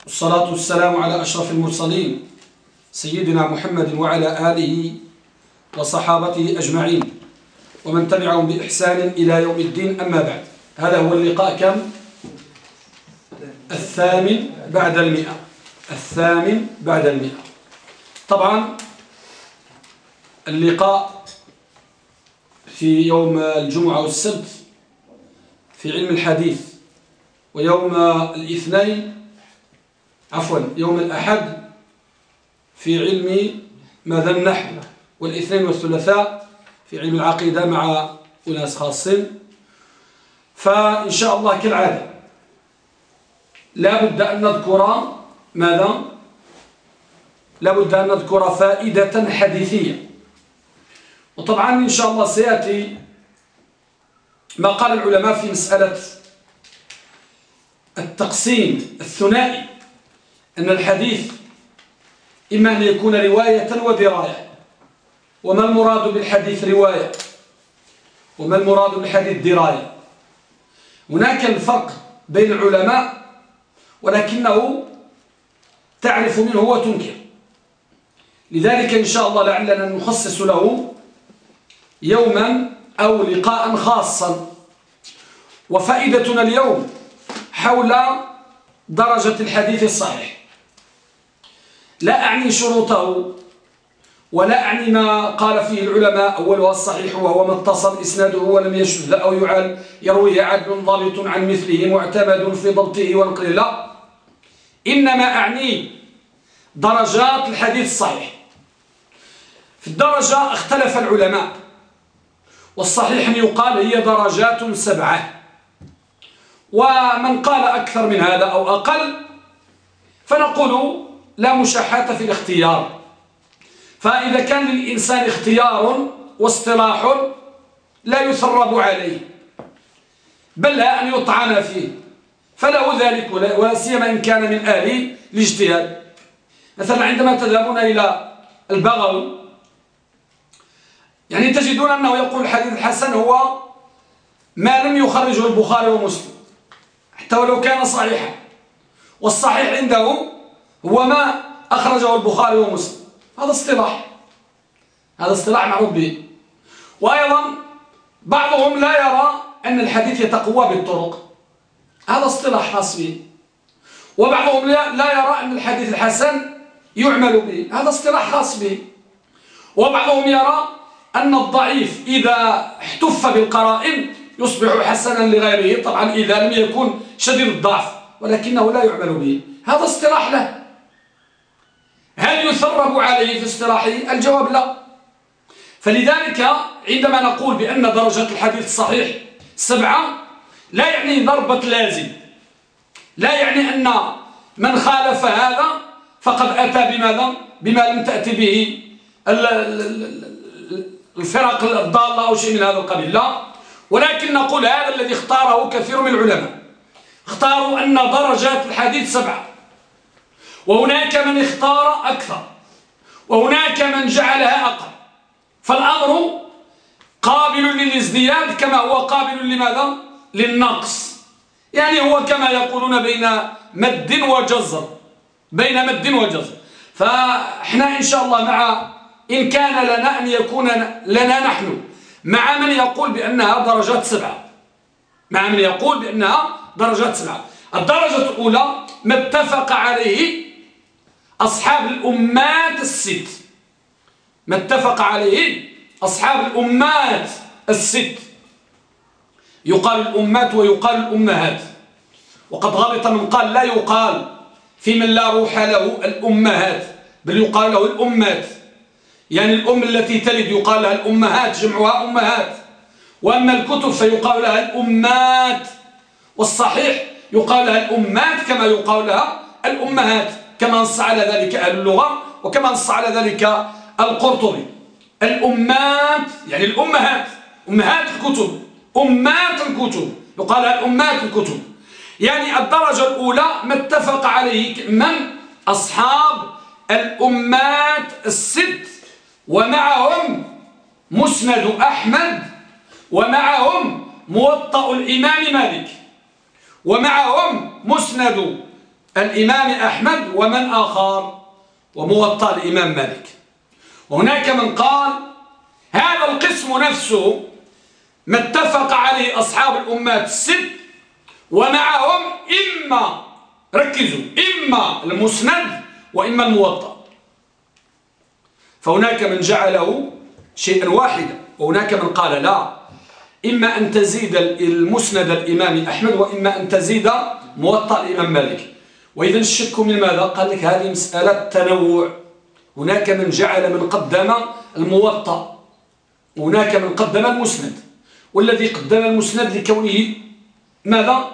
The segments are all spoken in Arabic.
والصلاة والسلام على أشرف المرسلين سيدنا محمد وعلى آله وصحابته أجمعين ومن تبعهم بإحسان إلى يوم الدين. أما بعد، هذا هو اللقاء كم؟ الثامن بعد المئة. طبعا اللقاء في يوم الجمعة والسبت في علم الحديث، ويوم يوم الأحد في علم ماذا النحو، والاثنين والثلاثاء في علم العقيدة مع أناس خاصين. فإن شاء الله كالعادة لا بد أن نذكر ماذا؟ لا بد أن نذكر فائدة حديثية. وطبعا إن شاء الله سيأتي ما قال العلماء في مسألة التقسيم الثنائي، أن الحديث إما أن يكون رواية ودراية. وما المراد بالحديث رواية؟ وما المراد بالحديث دراية؟ هناك الفرق بين العلماء، ولكنه تعرف منه وتنكر. لذلك إن شاء الله لعلنا نخصص له يوما أو لقاء خاصا. وفائدتنا اليوم حول درجة الحديث الصحيح. لا أعني شروطه، ولا أعني ما قال فيه العلماء أولها الصحيح وهو ما اتصل إسناده ولم يشذ أو يعل يرويه عدل ضابط عن مثله معتمد في ضبطه ونقله. لا، إنما أعني درجات الحديث الصحيح. في الدرجة اختلف العلماء، والصحيح أن يقال هي درجات 7، ومن قال أكثر من هذا أو أقل فنقول لا مشاحة في الاختيار. فإذا كان للإنسان اختيار واصطلاح لا يثرب عليه، بل لا أن يطعن فيه، فله ذلك، ولا سيما إن كان من أهل الاجتهاد. مثلا عندما تذهبون إلى البغوي يعني تجدون أنه يقول الحديث الحسن هو ما لم يخرجه البخاري ومسلم حتى ولو كان صحيحا، والصحيح عنده هو ما أخرجه البخاري ومسلم. هذا اصطلاح معروف به. وأيضا بعضهم لا يرى أن الحديث يتقوى بالطرق، هذا اصطلاح خاص به. وبعضهم لا يرى أن الحديث الحسن يعمل به، هذا اصطلاح خاص به. وبعضهم يرى أن الضعيف إذا احتف بالقرائن يصبح حسنا لغيره، طبعا إذا لم يكن شديد الضعف، ولكنه لا يعمل به، هذا اصطلاح له. هل يثرب عليه في اصطلاحه؟ الجواب لا. فلذلك عندما نقول بأن درجة الحديث الصحيح 7 لا يعني ضربة لازم، لا يعني أن من خالف هذا فقد أتى بما لم تأتي به الفرق الضالة أو شيء من هذا القبيل، لا. ولكن نقول هذا الذي اختاره كثير من العلماء، اختاروا أن درجات الحديث 7، وهناك من اختار أكثر، وهناك من جعلها أقل. فالأمر قابل للازدياد كما هو قابل لماذا؟ للنقص. يعني هو كما يقولون بين مد وجزر، فاحنا إن شاء الله إن كان لنا أن يكون لنا نحن مع من يقول بأنها درجات 7، الدرجة الأولى ما اتفق عليه أصحاب الأمات الست، يقال الأمات ويقال الأمهات. وقد غلط من قال لا يقال في من لا روح له الأمهات، بل يقال له الأمات. يعني الأم التي تلد يقال لها الأمهات، جمعها أمهات. وأما الكتب فيقال لها الأمات، والصحيح يقال لها الأمات كما يقال لها الأمهات، كما نص على ذلك أهل اللغة، وكما نص على ذلك القرطبي. الأمات يعني الأمهات، أمهات الكتب، أمات الكتب، يقال لها الأمات الكتب. يعني الدرجة الأولى ما اتفق عليه من؟ أصحاب الأمات الست، ومعهم مسند أحمد، ومعهم موطأ الإمام مالك، ومعهم مسند الإمام أحمد ومن آخر؟ وموطأ الإمام مالك. وهناك من قال هذا القسم نفسه ما اتفق عليه أصحاب الأمات الست، ومعهم إما، ركزوا، إما المسند وإما الموطأ. فهناك من جعله شيئا واحدا، وهناك من قال لا، إما أن تزيد المسند الإمام أحمد وإما أن تزيد موطأ الإمام مالك. وإذا الشك من ماذا؟ قال لك هذه مسألة تنوع. هناك من جعل من قدم الموطأ، هناك من قدم المسند، والذي قدم المسند لكونه ماذا؟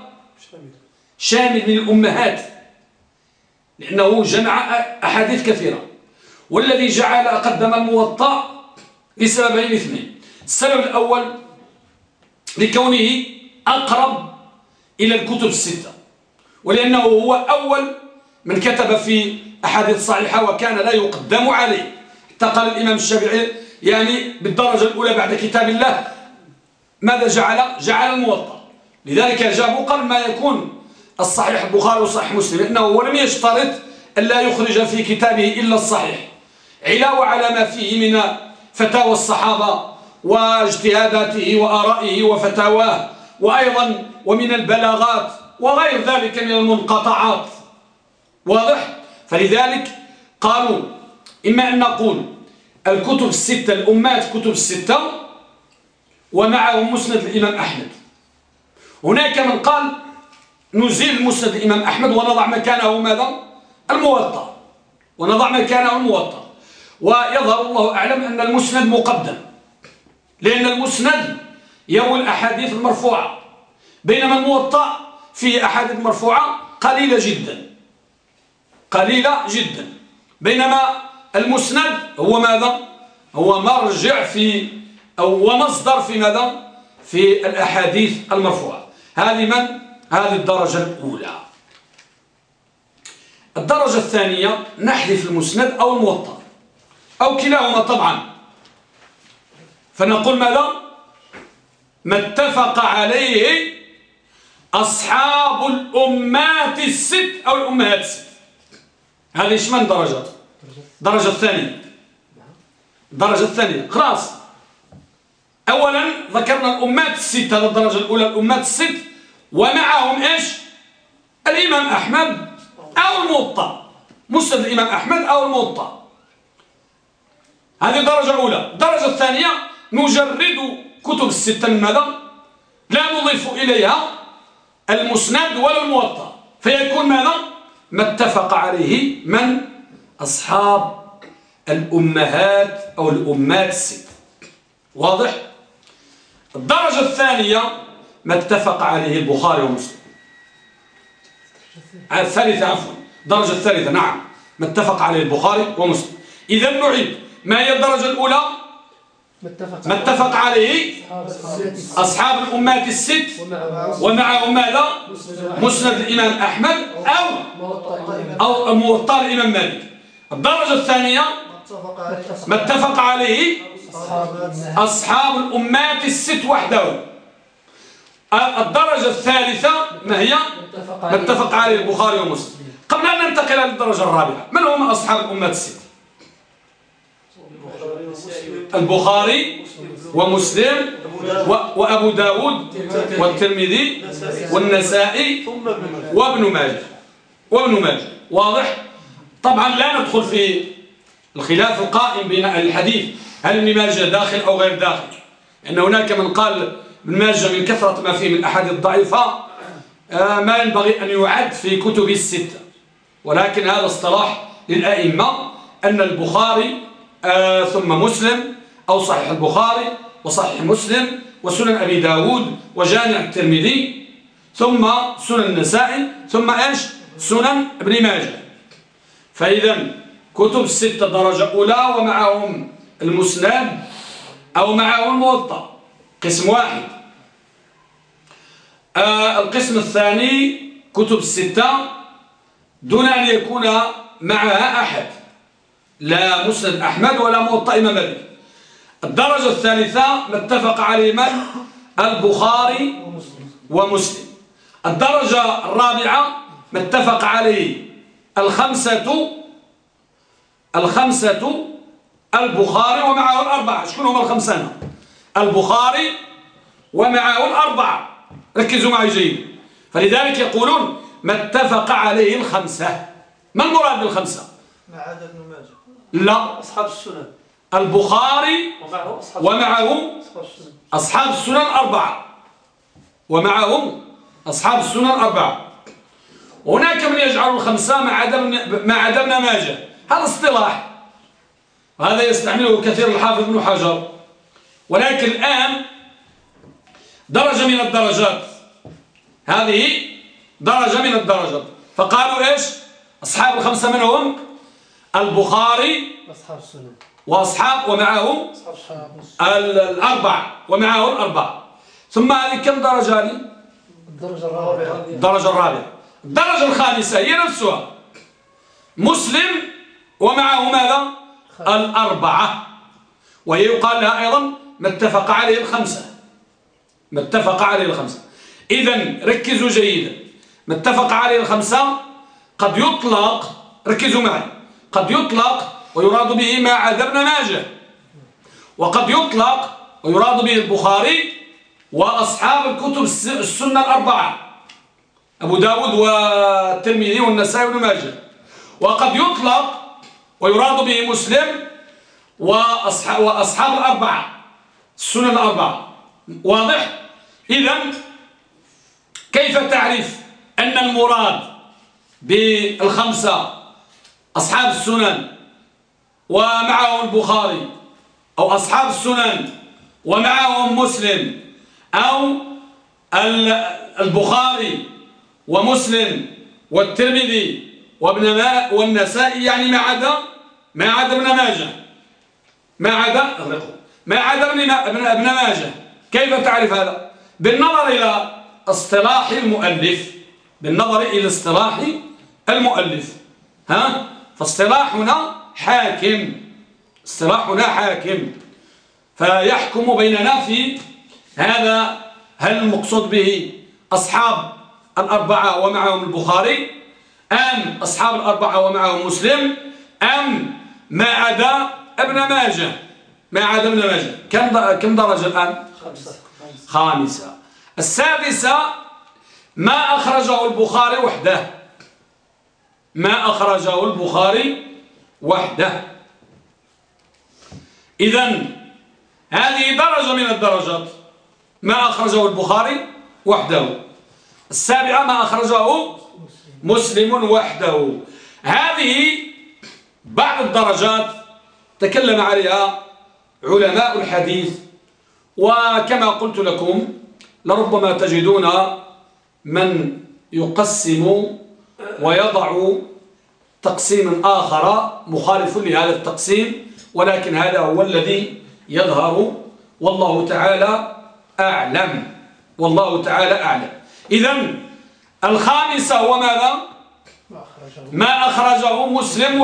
شامل من الأمهات، لأنه جمع أحاديث كثيرة. والذي جعل قدم الموطأ لسببين اثنين. السبب الأول لكونه أقرب إلى الكتب الستة، ولأنه هو أول من كتب في أحاديث صحيحة وكان لا يقدم عليه. حتى قال الإمام الشافعي يعني بالدرجة الأولى بعد كتاب الله ماذا جعل الموطأ. لذلك جابوا قبل ما يكون الصحيح البخاري وصحيح مسلم، لأنه ولم يشترط أن لا يخرج في كتابه إلا الصحيح، علاوة على ما فيه من فتاوى الصحابة واجتهاداته وآرائه وفتاواه، وأيضا ومن البلاغات وغير ذلك من المنقطعات. واضح؟ فلذلك قالوا إما أن نقول الكتب الستة الأمات كتب الستة ومعهم مسند الإمام أحمد. هناك من قال نزيل مسند الإمام أحمد ونضع مكانه ماذا؟ الموطأ، ونضع مكانه الموطأ. ويظهر الله أعلم أن المسند مقدم، لأن المسند يروي الأحاديث المرفوعة، بينما الموطأ فيه أحاديث مرفوعة قليلة جدا، قليلة جدا. بينما المسند هو ماذا؟ هو مرجع في أو مصدر في ماذا؟ في الأحاديث المرفوعة. هذه الدرجة الأولى. الدرجة الثانية نحذف المسند أو الموطأ أو كلاهما طبعا، فنقول ماذا؟ ما اتفق عليه أصحاب الأمات الست أو الأمهات الست. هذه إيش من درجات؟ الدرجة الثانية. الدرجة الثانية خلاص. أولا ذكرنا الأمات الست، هذه الدرجة الأولى الأمات الست، ومعهم إيش؟ الإمام أحمد أو الموطأ، مسند الإمام أحمد أو الموطأ. هذه الدرجة الأولى. الدرجة الثانية نجرد كتب الستة من ماذا؟ لا نضيف إليها المسند ولا الموطأ، فيكون ماذا؟ ما اتفق عليه من؟ أصحاب الأمهات أو الأمات الست. واضح؟ الدرجة الثانية ما اتفق عليه البخاري ومسلم. الثالثة عفوا، الدرجة الثالثة نعم، ما اتفق عليه البخاري ومسلم. إذا نعيد، ما هي الدرجة الأولى؟ ما اتفق عليه أصحاب الأمات الست ومعهم ماذا؟ مسند الإمام أحمد أو موطأ الإمام مالك. الدرجة الثانية ما اتفق عليه أصحاب الأمات الست وحدهم. الدرجة الثالثة ما هي؟ ما اتفق عليه البخاري ومسلم. قبل أن ننتقل إلى الدرجة الرابعة، من هم أصحاب الأمات الست؟ البخاري ومسلم وأبو داود والترمذي والنسائي وابن ماجه. واضح؟ طبعا لا ندخل في الخلاف القائم بين أهل الحديث، هل ابن ماجه داخل أو غير داخل؟ إن هناك من قال ابن ماجه من كثرة ما فيه من الأحاديث الضعيفة ما ينبغي أن يعد في كتب الستة، ولكن هذا اصطلاح للأئمة أن البخاري ثم مسلم أو صحيح البخاري وصحيح مسلم وسنن أبي داود وجامع الترمذي ثم سنن النسائي ثم إيش؟ سنن ابن ماجه. فإذا كتب الستة درجة أولى ومعهم المسند أو معهم الموطأ، قسم واحد. القسم الثاني كتب الستة دون أن يكون معها أحد، لا مسند أحمد ولا موطأ إمام مالك. الدرجة الثالثة ما اتفق عليه من؟ البخاري ومسلم. الدرجة الرابعة ما اتفق عليه الخمسة البخاري ومعه الأربعة. شكون هما الخمسة هنا؟ البخاري ومعه الأربعة. ركزوا معي جيدا. فلذلك يقولون ما اتفق عليه الخمسة. ما المراد بالخمسة؟ ما عدا ابن ماجه. لا، أصحاب السنن. البخاري ومعه أصحاب السنن الأربعة، ومعه أصحاب السنن الأربعة. هناك من يجعل الخمسة ما عدا ابن ماجه. هذا اصطلاح، وهذا يستعمله كثير الحافظ ابن حجر. ولكن الآن درجة من الدرجات، هذه درجة من الدرجات. فقالوا إيش؟ أصحاب الخمسة من هم؟ البخاري أصحاب السنن ومعه الأربعة ومعه الأربعة. ثم هذه كم درجة هذه؟ الدرجة الرابعة. الدرجة الخامسة هي نفسها مسلم ومعه ماذا؟ الأربعة، وهي يقال لها أيضا ما اتفق عليه الخمسة. إذن ركزوا جيدا. ما اتفق عليه الخمسة قد يطلق، ركزوا معي، قد يطلق ويراد به ما عدا ابن ماجه، وقد يطلق ويراد به البخاري وأصحاب الكتب السنة الأربعة، أبو داود والترمذي والنسائي وابن ماجه. وقد يطلق ويراد به مسلم وأصحاب الأربعة، السنن الأربعة. واضح؟ إذن كيف تعرف أن المراد بالخمسة أصحاب السنن ومعهم البخاري، أو أصحاب السنن ومعهم مسلم، أو البخاري ومسلم والترمذي والنسائي، يعني ما عدا ابن ماجه، ما عدا ابن ماجه. كيف تعرف هذا؟ بالنظر إلى اصطلاح المؤلف. فاصطلاحنا حاكم، فيحكم بيننا في هذا. هل المقصود به أصحاب الأربعة ومعهم البخاري، أم أصحاب الأربعة ومعهم مسلم، أم ما عدا ابن ماجه؟ كم درجة الآن؟ خامسة. السادسة ما أخرجه البخاري وحده. إذن هذه درجة من الدرجات، ما أخرجه البخاري وحده. السابعة ما أخرجه مسلم وحده. هذه بعض الدرجات تكلم عليها علماء الحديث، وكما قلت لكم لربما تجدون من يقسم ويضع تقسيم آخر مخالف لهذا التقسيم، ولكن هذا هو الذي يظهر، والله تعالى أعلم. إذن الخامسة هو ماذا؟ ما أخرجه مسلم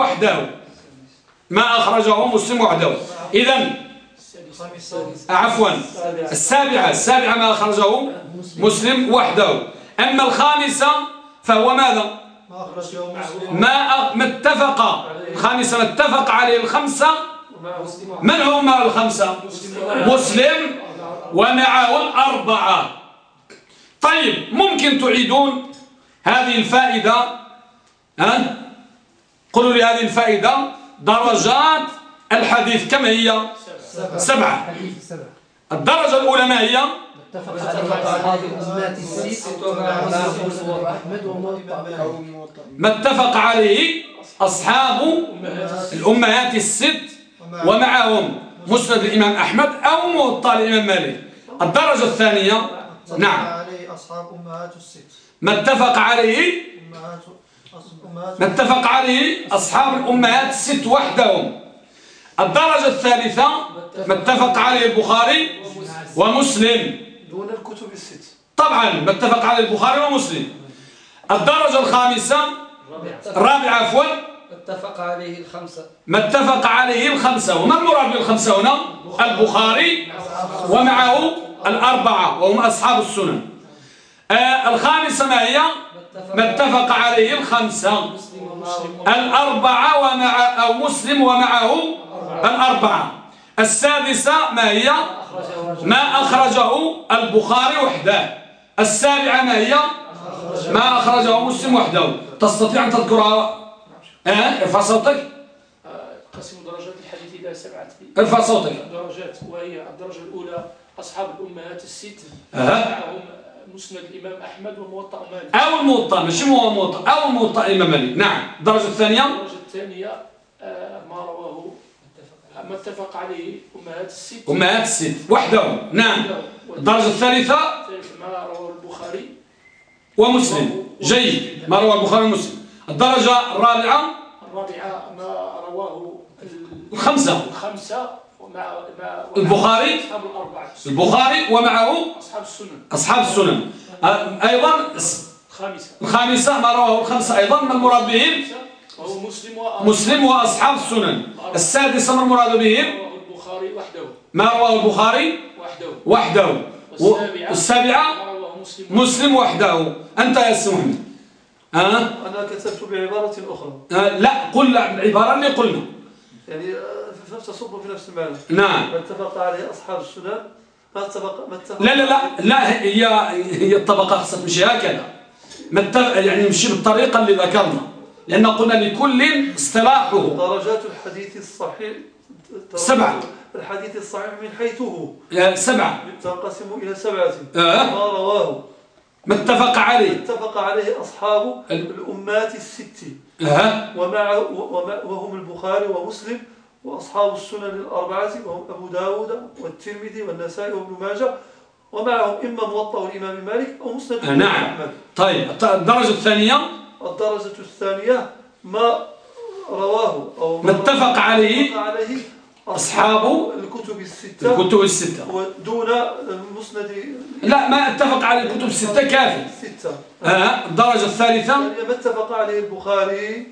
وحده. إذن عفوا، السابعة ما أخرجه مسلم وحده. أما الخامسة فهو ماذا؟ الخامسة ما اتفق عليه الخمسة. من هم الخمسة؟ مسلم ومعه الأربعة. طيب، ممكن تعيدون هذه الفائدة؟ قولوا لي هذه الفائدة درجات الحديث كم هي؟ 7. الدرجة الأولى ما هي؟ ما اتفق عليه أصحاب الأمهات الست ومعهم مسند الإمام أحمد أو موطأ الإمام مالك. الدرجة الثانية نعم ما اتفق عليه أصحاب الأمهات الست وحدهم. الدرجة الثالثة ما اتفق عليه البخاري ومسلم دون الكتب الست، طبعا ما اتفق عليه البخاري ومسلم. الدرجة الرابعة عفوا ما اتفق عليه الخمسة. وما المراد بالخمسة هنا؟ البخاري ومعه الأربعة وهم أصحاب السنن. الخامسة ما هي؟ ما اتفق عليه الخمسة الأربعة أو مسلم ومعه الأربعة. السادسة ما هي؟ ما أخرجه البخاري وحده. السابعة ما هي؟ ما أخرجه مسلم وحده. تستطيع أن تذكرها؟ ارفع صوتك. قسم درجات الحديث إلى 7 ارفع صوتك. درجات، وهي الدرجة الأولى أصحاب الأمهات الست معهم مسند الإمام أحمد وموطأ مالك أو الموطأ، ماشي هو موطأ، أو الموطأ الإمام مالك. نعم. الدرجة الثانية الدرجة الثانية ما رواه ما اتفق عليه أمهات الست وحده. نعم. الدرجة الثالثة ما رواه البخاري ومسلم. جيد. ما رواه البخاري ومسلم. الدرجة الرابعة ما رواه الخمسة ومع البخاري أصحاب الأربعة البخاري ومعه أصحاب السنن. أيضا الخامسة الخامسة ما رواه الخمسة أيضا. ما المراد بهم؟ وهو مسلم وأصحاب السنن. السادسة ما المراد بهم؟ البخاري وحده. ما رواه البخاري وحده. والسابعة مسلم وحده. أنت يا سي محمد. أنا كتبت بعبارة أخرى. لا، قل العبارة اللي قلنا، يعني تصب في نفس المعنى. نعم. ما اتفق عليه أصحاب السنن ما اتفق. لا هي الطبقة خاصة تمشي هكذا. يعني نمشي بالطريقة اللي ذكرنا، لأن قلنا لكل اصطلاحه. درجات الحديث الصحيح 7. الحديث الصحيح من حيث هو 7 تنقسم إلى 7. ما رواه ما اتفق عليه أصحاب الأمات الست وهم البخاري ومسلم وأصحاب السنن الأربعة وهم أبو داود والترمذي والنسائي وابن ماجه ومعهم إما موطأ الإمام مالك أو مسند الإمام أحمد. طيب الدرجة الثانية ما رواه أو ما اتفق عليه أصحاب الكتب الستة ودون المسند. لا، ما اتفق على الكتب الستة كافي. الدرجة الثالثة ما اتفق عليه البخاري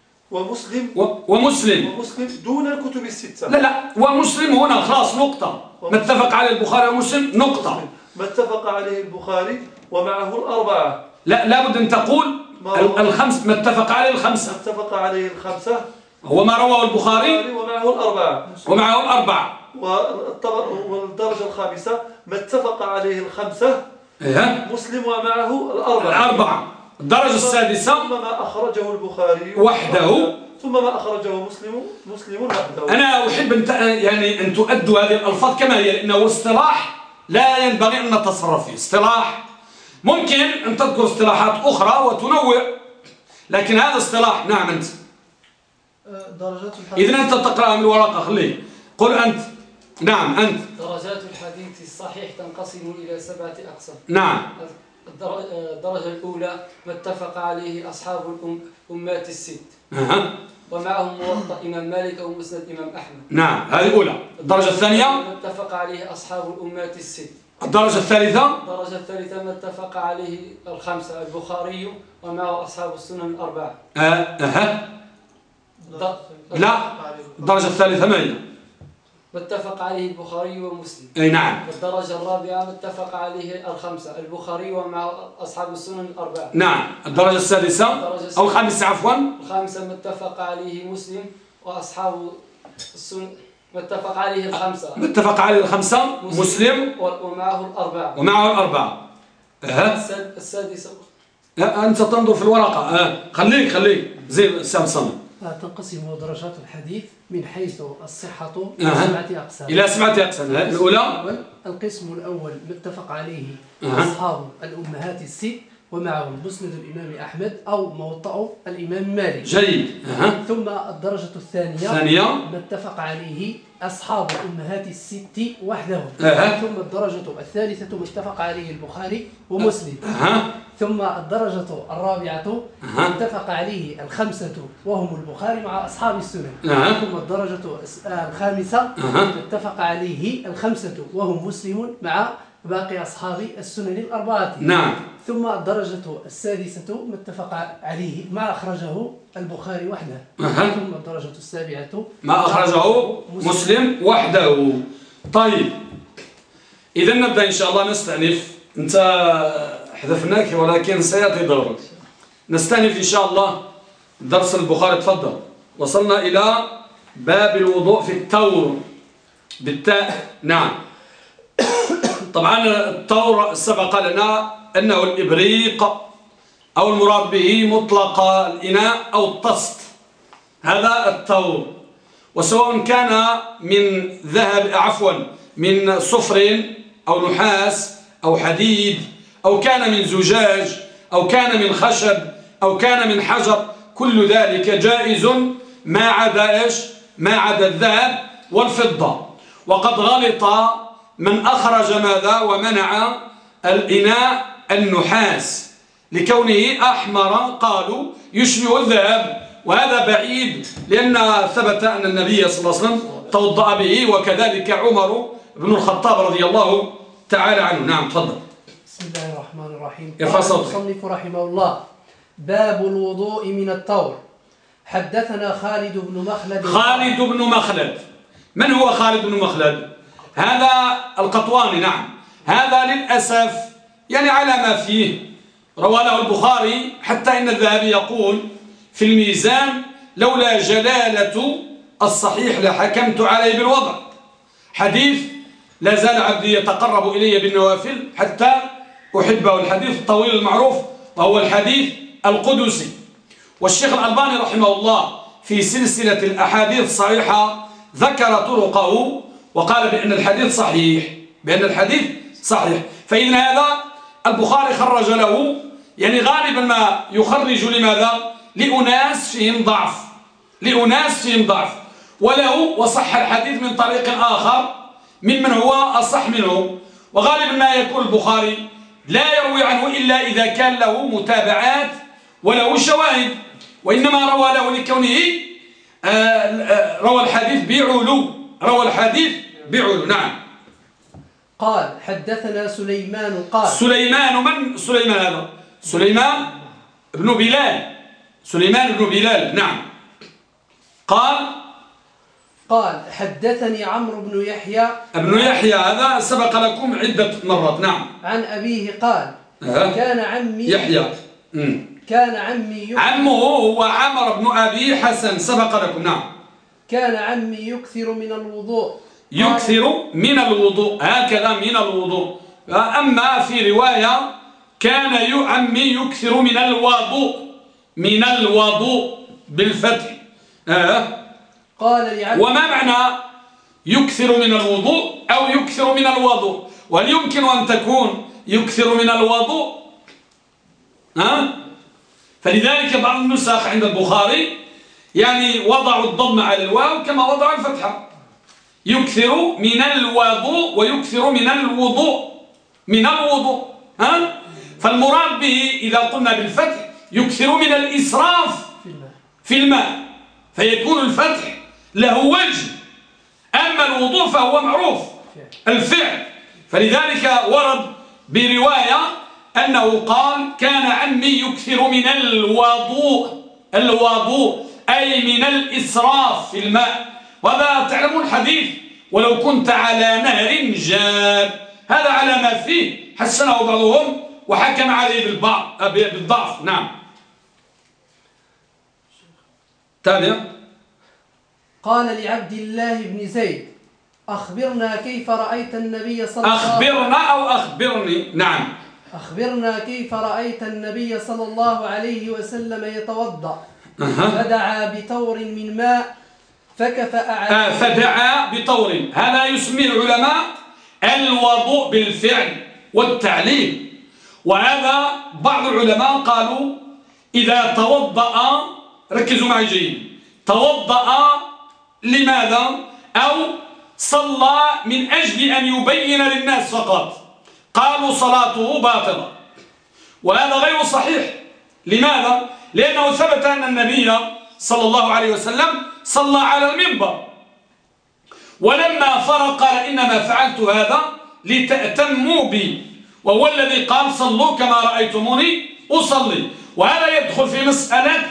ومسلم دون الكتب الستة. لا ومسلم هنا خلاص نقطة. ما اتفق عليه البخاري ومسلم نقطة. ما اتفق عليه البخاري ومعه الأربعة. لا، لابد أن تقول الخمس. ما اتفق عليه الخمسة. ما اتفق عليه الخمسة هو ما رواه البخاري ومعه الأربعة. والدرجة الخامسة ما اتفق عليه الخمسة مسلم ومعه الأربعة. الدرجة السادسة ثم ما أخرجه البخاري وحده ثم ما أخرجه مسلم وحده. أنا أحب أن تؤدوا هذه الألفاظ كما هي، لأنه اصطلاح لا ينبغي أن نتصرف فيه. اصطلاح ممكن أن تذكر اصطلاحات أخرى وتنوع، لكن هذا اصطلاح. نعم أنت. إذن أنت تقرأ من الورقة. خليه. قل أنت. نعم أنت. درجات الحديث الصحيح تنقسم إلى 7 أقسام. نعم. الدرجة الأولى ما اتفق عليه أصحاب الأمات الست ومعهم موطأ إمام مالك أو مسند إمام أحمد. نعم، هذه الأولى. الدرجة الثانية ما اتفق عليه أصحاب الأمات الست. الدرجة الثالثة ما اتفق عليه الخمسة البخاري ومعه أصحاب السنن الأربعة. لا، الدرجة الثالثة ما هي؟ ما اتفق عليه البخاري ومسلم. أي نعم. الدرجة الرابعة ما اتفق عليه الخمسة البخاري ومع أصحاب السنن الأربعة. نعم. الدرجة السادسة أو الخامسة عفوا. الخامسة ما اتفق عليه مسلم وأصحاب السنن. ما اتفق عليه الخمسة مسلم ومعه الأربعة. السادسة أنت تنظر في الورقة. خليك زي سامسون. تنقسم درجات الحديث من حيث الصحة إلى 7 أقسام. إلى 7 أقسام. الأولى القسم الأول ما اتفق عليه أصحاب الأمهات الست ومعهم مسند الإمام أحمد أو موطأ الإمام مالك. جيد. ثم الدرجة الثانية ما اتفق عليه أصحاب الأمهات الست وحدهم. ثم الدرجة الثالثة ما اتفق عليه البخاري ومسلم. ثم الدرجة الرابعة اتفق عليه الخمسة وهم البخاري مع أصحاب السنن. ثم الدرجة الخامسة اتفق عليه الخمسة وهم مسلم مع باقي أصحاب السنن الأربعة. نعم. ثم الدرجة السادسة ما اتفق عليه ما أخرجه البخاري وحده. ثم الدرجة السابعة ما أخرجه مسلم وحده. طيب، إذا نبدأ إن شاء الله نستأنف. أنت حذفناك ولكن سيأتي دورك. نستأنف إن شاء الله درس البخاري. تفضل. وصلنا إلى باب الوضوء في التور بالتاء. نعم. طبعا التور سبق لنا أنه الإبريق أو المراد به مطلق الإناء أو الطست، هذا التور. وسواء كان من ذهب من صفر أو نحاس أو حديد أو كان من زجاج أو كان من خشب أو كان من حجر، كل ذلك جائز ما عدا إيش؟ ما عدا الذهب والفضة. وقد غلط من أخرج ماذا ومنع الإناء النحاس لكونه أحمر، قالوا يشبه الذهب، وهذا بعيد لأن ثبت أن النبي صلى الله عليه وسلم توضأ به، وكذلك عمر بن الخطاب رضي الله تعالى عنه. نعم تفضل. بسم الله الرحمن الرحيم. قال المصنف رحمه الله: باب الوضوء من التور. حدثنا خالد بن مخلد. خالد بن مخلد، من هو خالد بن مخلد؟ هذا القطواني. نعم. هذا للأسف يعني على ما فيه روى له البخاري، حتى إن الذهبي يقول في الميزان: لولا جلالة الصحيح لحكمت عليه بالوضع. حديث لا زال عبدي يتقرب إلي بالنوافل حتى أحبه، الحديث الطويل المعروف وهو الحديث القدسي. والشيخ الألباني رحمه الله في سلسلة الأحاديث الصحيحة ذكر طرقه وقال بأن الحديث صحيح، فإن هذا البخاري خرج له يعني غالبا ما يخرج لماذا؟ لأناس فيهم ضعف، وله وصح الحديث من طريق آخر ممن هو أصح منه. وغالبا ما يكون البخاري لا يروي عنه إلا إذا كان له متابعات وله شواهد، وإنما روى له لكونه روى الحديث بعلو. نعم. قال: حدثنا سليمان. قال: سليمان. من سليمان هذا؟ سليمان بن بلال. نعم. قال: حدثني عمرو بن يحيى. هذا سبق لكم عدة مرات. نعم. عن أبيه قال: كان عمي يحيى. عمه هو عمر بن أبي حسن، سبق لكم. نعم. كان عمي يكثر من الوضوء، هكذا من الوضوء. أما في رواية كان عمي يكثر من الوضوء بالفتح. قال لعبد. وما معنى يكثر من الوضوء أو يكثر من الوضوء؟ وهل يمكن أن تكون يكثر من الوضوء؟ فلذلك بعض النسخ عند البخاري يعني وضعوا الضم على الواو كما وضعوا الفتحة، يكثر من الوضوء ويكثر من الوضوء. فالمراد به إذا قلنا بالفتح يكثر من الإسراف في الماء، فيكون الفتح له وجه، أما الوضوء فهو معروف الفعل. فلذلك ورد برواية أنه قال: كان عمي يكثر من الوضوء أي من الإسراف في الماء. وهذا تعلمون الحديث: ولو كنت على نهر جاد، هذا على ما فيه، حسنه بعضهم وحكم عليه بالضعف. نعم. تابع. قال لعبد الله بن زيد: أخبرنا كيف رأيت النبي صلى الله عليه وسلم. أخبرني. نعم. أخبرنا كيف رأيت النبي صلى الله عليه وسلم يتوضأ. فدعا بتور من ماء فكفأ عليه. فدعا بتور، هذا يسميه العلماء الوضوء بالفعل والتعليم. وهذا بعض العلماء قالوا إذا توضأ، ركزوا معي جيد، توضأ لماذا؟ أو صلى من أجل أن يبين للناس فقط، قالوا صلاته باطلة. وهذا غير صحيح. لماذا؟ لأنه ثبت أن النبي صلى الله عليه وسلم صلى على المنبر، ولما فرق قال: إنما فعلت هذا لتأتموا بي، وهو الذي قال: صلوا كما رأيتموني أصلي. وهذا يدخل في مسألة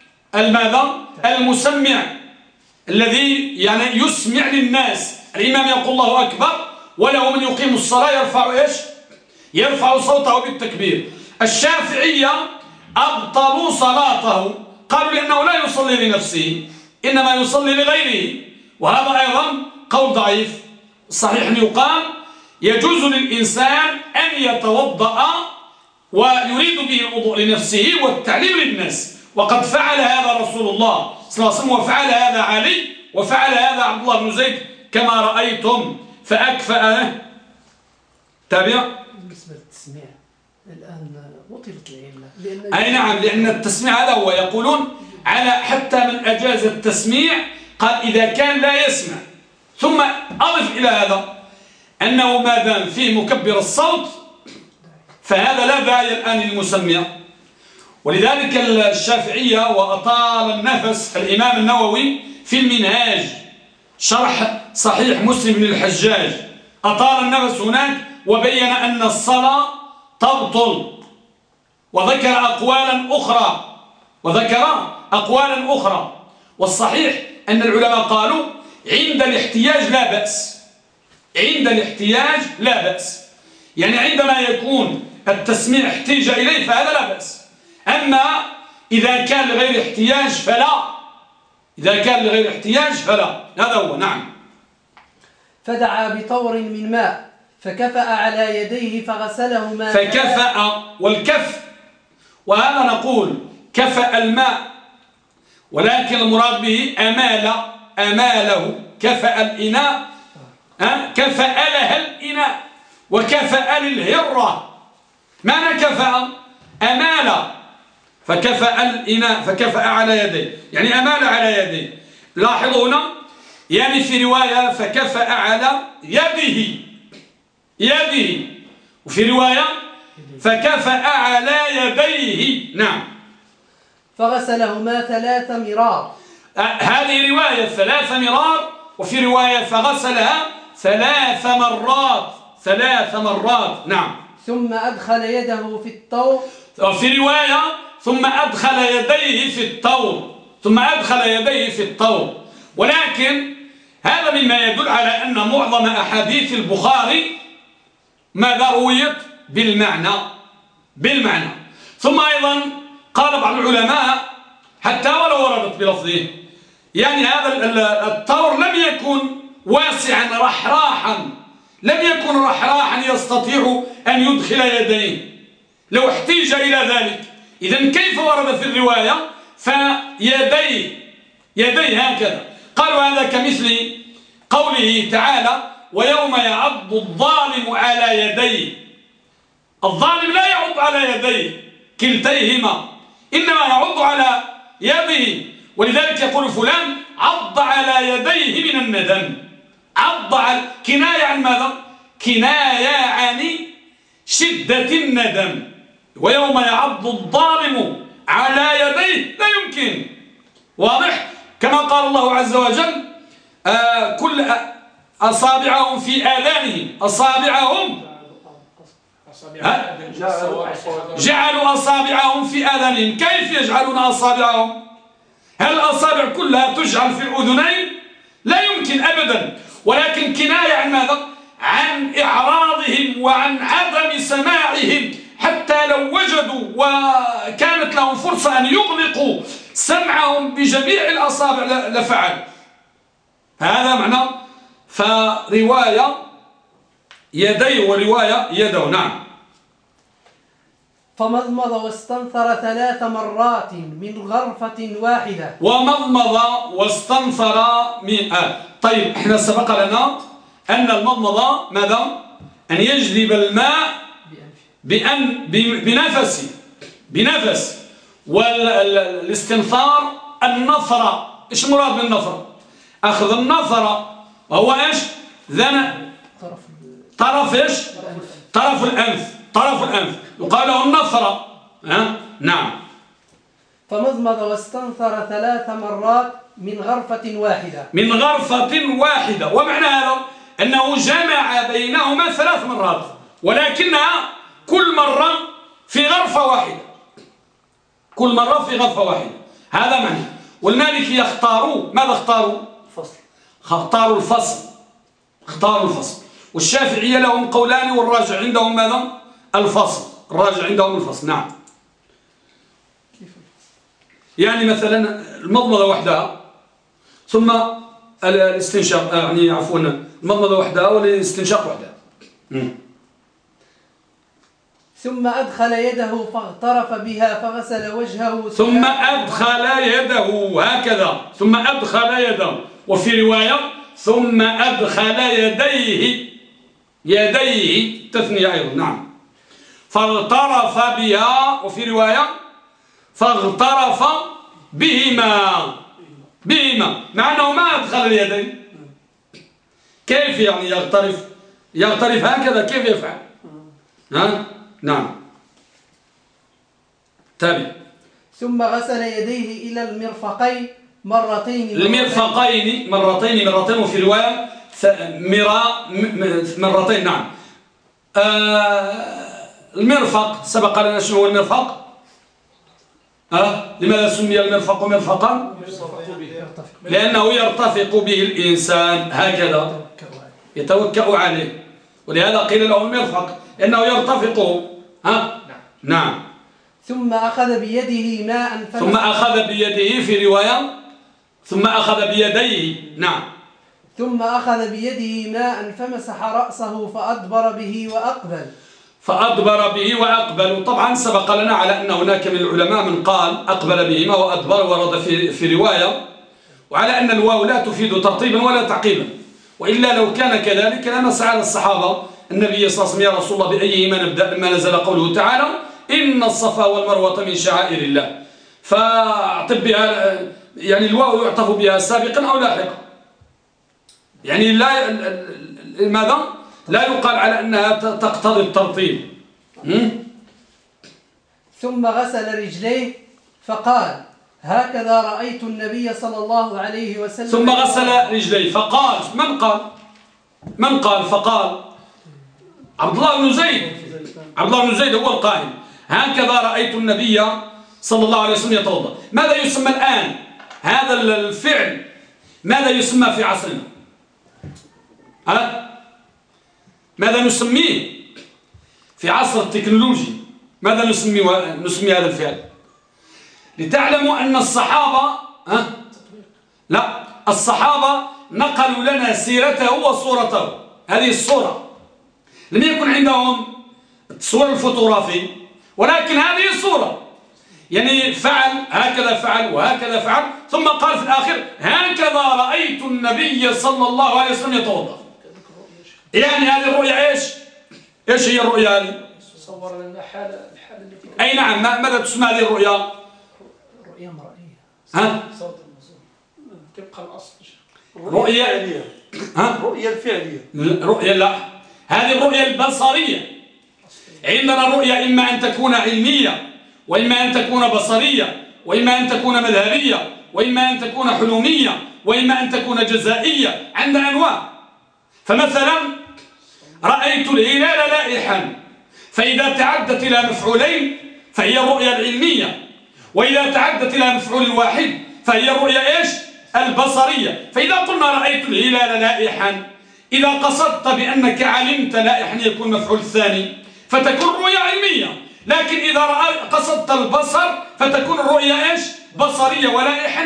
المسمع الذي يعني يسمع للناس. الإمام يقول الله أكبر، وله من يقيم الصلاة يرفع صوته بالتكبير. الشافعية أبطلوا صلاته، قالوا لأنه لا يصلي لنفسه إنما يصلي لغيره، وهذا أيضا قول ضعيف. صحيح أن يقال يجوز للإنسان أن يتوضأ ويريد به الوضوء لنفسه والتعليم للناس، وقد فعل هذا رسول الله صلى الله عليه وسلم، وفعل هذا علي، وفعل هذا عبد الله بن زيد كما رأيتم. فأكفأ تابع. بالنسبة للتسميع الآن وطلت العلة، أي نعم، لأن التسميع هذا هو، يقولون على حتى من أجاز التسميع قال إذا كان لا يسمع. ثم أضف إلى هذا أنه ما دام فيه مكبر الصوت فهذا لا داعي الآن للمسمية. ولذلك الشافعية وأطال النفس الإمام النووي في المنهاج شرح صحيح مسلم بن الحجاج، أطال النفس هناك وبين أن الصلاة تبطل، وذكر أقوالا أخرى. والصحيح أن العلماء قالوا عند الاحتياج لا بأس، عند الاحتياج لا بأس، يعني عندما يكون التسميع احتيج إليه فهذا لا بأس. أما إذا كان لغير احتياج فلا، إذا كان لغير احتياج فلا، هذا هو. نعم. فدعا بطور من ماء فكفأ على يديه فغسلهما. فكفأ، والكف، وهذا نقول كفأ الماء، ولكن المراد به أماله. كفأ الإناء، كفأ لها الإناء، وكفأ للهرة. معنى كفأ أمال، فكفأ الإناء فكفأ على يديه، يعني أمال على يديه. لاحظوا هنا يعني في رواية فكفأ على يده، وفي رواية فكفأ على يديه. نعم. فغسلهما 3 مرار. هذه رواية 3 مرار، وفي رواية فغسلها 3 مرات. نعم. ثم أدخل يده في الطور. وفي رواية ثم أدخل يديه في الطور. ولكن هذا مما يدل على أن معظم أحاديث البخاري ماذا رويت بالمعنى. ثم أيضا قال بعض العلماء حتى ولو وردت بلفظه، يعني هذا الطور لم يكن واسعا رحراحا، يستطيع أن يدخل يديه لو احتيج إلى ذلك. إذن كيف ورد في الرواية يديه هكذا؟ قالوا هذا كمثل قوله تعالى ويوم يعض الظالم على يديه. الظالم لا يعض على يديه كلتيهما، إنما يعض على يده. ولذلك يقول فلان عض على يديه من الندم. كناية عن ماذا؟ كناية عن شدة الندم. ويوم يعض الظالم على يديه لا يمكن. واضح؟ كما قال الله عز وجل كل أصابعهم في آذانهم، جعلوا أصابعهم في آذانهم. كيف يجعلون أصابعهم؟ هل الأصابع كلها تجعل في الأذنين؟ لا يمكن أبدا. ولكن كناية عن ماذا؟ عن إعراضهم وعن عدم سماعهم، حتى لو وجدوا وكانت لهم فرصة أن يغلقوا سمعهم بجميع الأصابع لفعل. هذا معنى فرواية يديه ورواية يده. نعم. فمضمض واستنثر 3 مرات من غرفة واحدة. ومضمض واستنثر طيب، احنا سبق لنا أن المضمضة ماذا؟ أن يجلب الماء بنفس، والاستنثار النثر. ايش مراد بالنثر؟ أخذ النثر وهو ايش؟ طرف الأنف يقال له النثر. نعم. فمضمض واستنثر 3 مرات من غرفة واحدة. ومعنى هذا أنه جمع بينهما 3 مرات، ولكنها كل مرة في غرفة واحدة. هذا معنى. والمالكي يختاروا ماذا؟ اختاروا الفصل. والشافعية لهم قولان، والراجع عندهم ماذا؟ الفصل. نعم. يعني مثلا المضمضة وحدها ثم الاستنشاق يعني عفوا المضمضة وحدها والاستنشاق وحدها. ثم أدخل يده فاغترف بها فغسل وجهه ثم أدخل يده هكذا ثم أدخل يده وفي رواية ثم أدخل يديه تثنية أيضا نعم فاغترف بها وفي رواية فاغترف بهما مع أنه ما أدخل اليدين. كيف يعني يغترف هكذا كيف يفعل نعم تابع. ثم غسل يديه إلى المرفقين مرتين وفي رواية مرتين نعم. المرفق سبق لنا شنو هو المرفق؟ لماذا سمي المرفق مرفقا؟ لأنه يرتفق به الإنسان هكذا يتوكأ عليه ولهذا قيل له المرفق لأنه يرتفقه نعم. ثم أخذ بيده ماء ثم أخذ بيده في رواية ثم أخذ بيديه نعم. ثم أخذ بيده ماء فمسح رأسه فأدبر به وأقبل. وطبعا سبق لنا على أن هناك من العلماء من قال أقبل بهما وأدبر ورد في رواية وعلى أن الواو لا تفيد ترتيبا ولا تعقيبا وإلا لو كان كذلك لما سأل الصحابة النبي صلى الله عليه وسلم يا رسول الله بأيهما نبدأ لما نزل قوله تعالى إن الصفا والمروة من شعائر الله فاعطب بها يعني الواو يعطف بها سابقا أو لاحقا يعني ماذا لا يقال على أنها تقتضي الترتيب. ثم غسل رجليه فقال هكذا رأيت النبي صلى الله عليه وسلم. ثم غسل رجليه فقال من قال فقال عبد الله بن زيد هو القائل هكذا رأيت النبي صلى الله عليه وسلم يتوضأ. ماذا يسمى الآن هذا الفعل ماذا يسمى في عصرنا ماذا نسميه في عصر التكنولوجي ماذا نسمي هذا الفعل لتعلموا أن الصحابة الصحابة نقلوا لنا سيرته وصورته. هذه الصورة لم يكن عندهم التصوير الفوتوغرافي ولكن هذه الصورة يعني فعل هكذا فعل وهكذا فعل ثم قال في الآخر هكذا رأيت النبي صلى الله عليه وسلم يتوضأ. يعني هذه الرؤية إيش هي الرؤية هذه؟ صور لنا الحالة التي أي نعم ماذا تسمى هذه الرؤيا؟ رؤية مرئية تبقى الأصل رؤية الفعلية رؤية لا هذه الرؤية البصرية. عندنا الرؤية إما أن تكون علمية وإما أن تكون بصرية وإما أن تكون مذهبية وإما أن تكون حلمية وإما أن تكون جزائية عندنا أنواع. فمثلا رأيت الهلال لائحا فإذا تعدت إلى مفعولين فهي الرؤية العلمية وإذا تعدت إلى مفعول واحد فهي الرؤية البصرية. فإذا قلنا رأيت الهلال لائحا إذا قصدت بأنك علمت لائحا يكون مفعول الثاني فتكون رؤية علمية لكن إذا قصدت البصر فتكون الرؤية بصرية ولائحا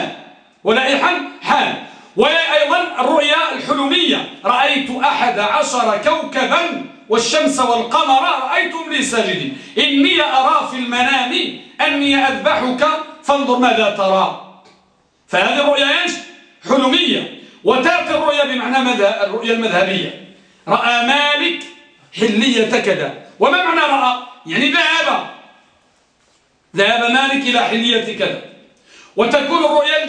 حال. وأيضا الرؤيا الحلمية رأيت 11 كوكبا والشمس والقمر رأيتهم لي ساجدين إني أرى في المنام أني أذبحك فانظر ماذا ترى. فهذه الرؤيا حلمية. وتأتي الرؤيا بمعنى الرؤيا المذهبية رأى مالك حلية كذا. وما معنى رأى؟ يعني ذهب مالك إلى حلية كذا. وتكون الرؤيا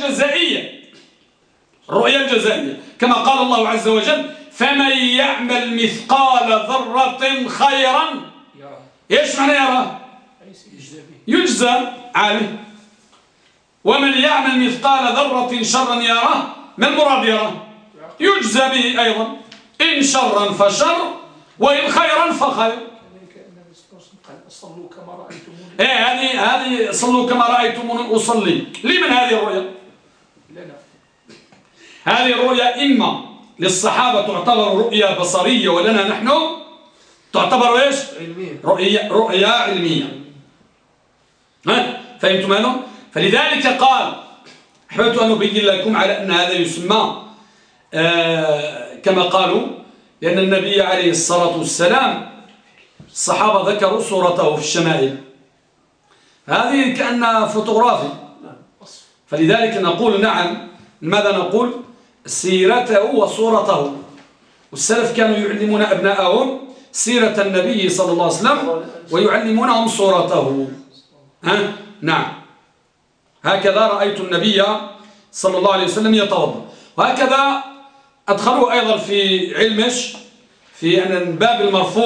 الجزائية كما قال الله عز وجل فمن يعمل مثقال ذرة خيرا ايش معنى يراه؟ يجزى عليه. ومن يعمل مثقال ذرة شرا يراه ما المراد يراه؟ يجزى به أيضا إن شرا فشر وإن خيرا فخير. صلوا كما رأيتموني. هذه صلوا كما رأيتموني أصلي. لمن هذه الرؤيا؟ لنا. هذه الرؤيا إما للصحابة تعتبر رؤيا بصرية ولنا نحن تعتبر علمية. رؤيا علمية. فهمتم هذا؟ فلذلك قال أحببت أن أبين لكم على أن هذا يسمى كما قالوا، لأن النبي عليه الصلاة والسلام الصحابة ذكروا صورته في الشمائل، هذه كأنها فوتوغرافي. فلذلك نقول نعم، ماذا نقول؟ سيرته وصورته. والسلف كانوا يعلمون أبناءهم سيرة النبي صلى الله عليه وسلم ويعلمونهم صورته. نعم، هكذا رأيت النبي صلى الله عليه وسلم يتوضأ. وهكذا أدخلوا أيضا في علمش في أن باب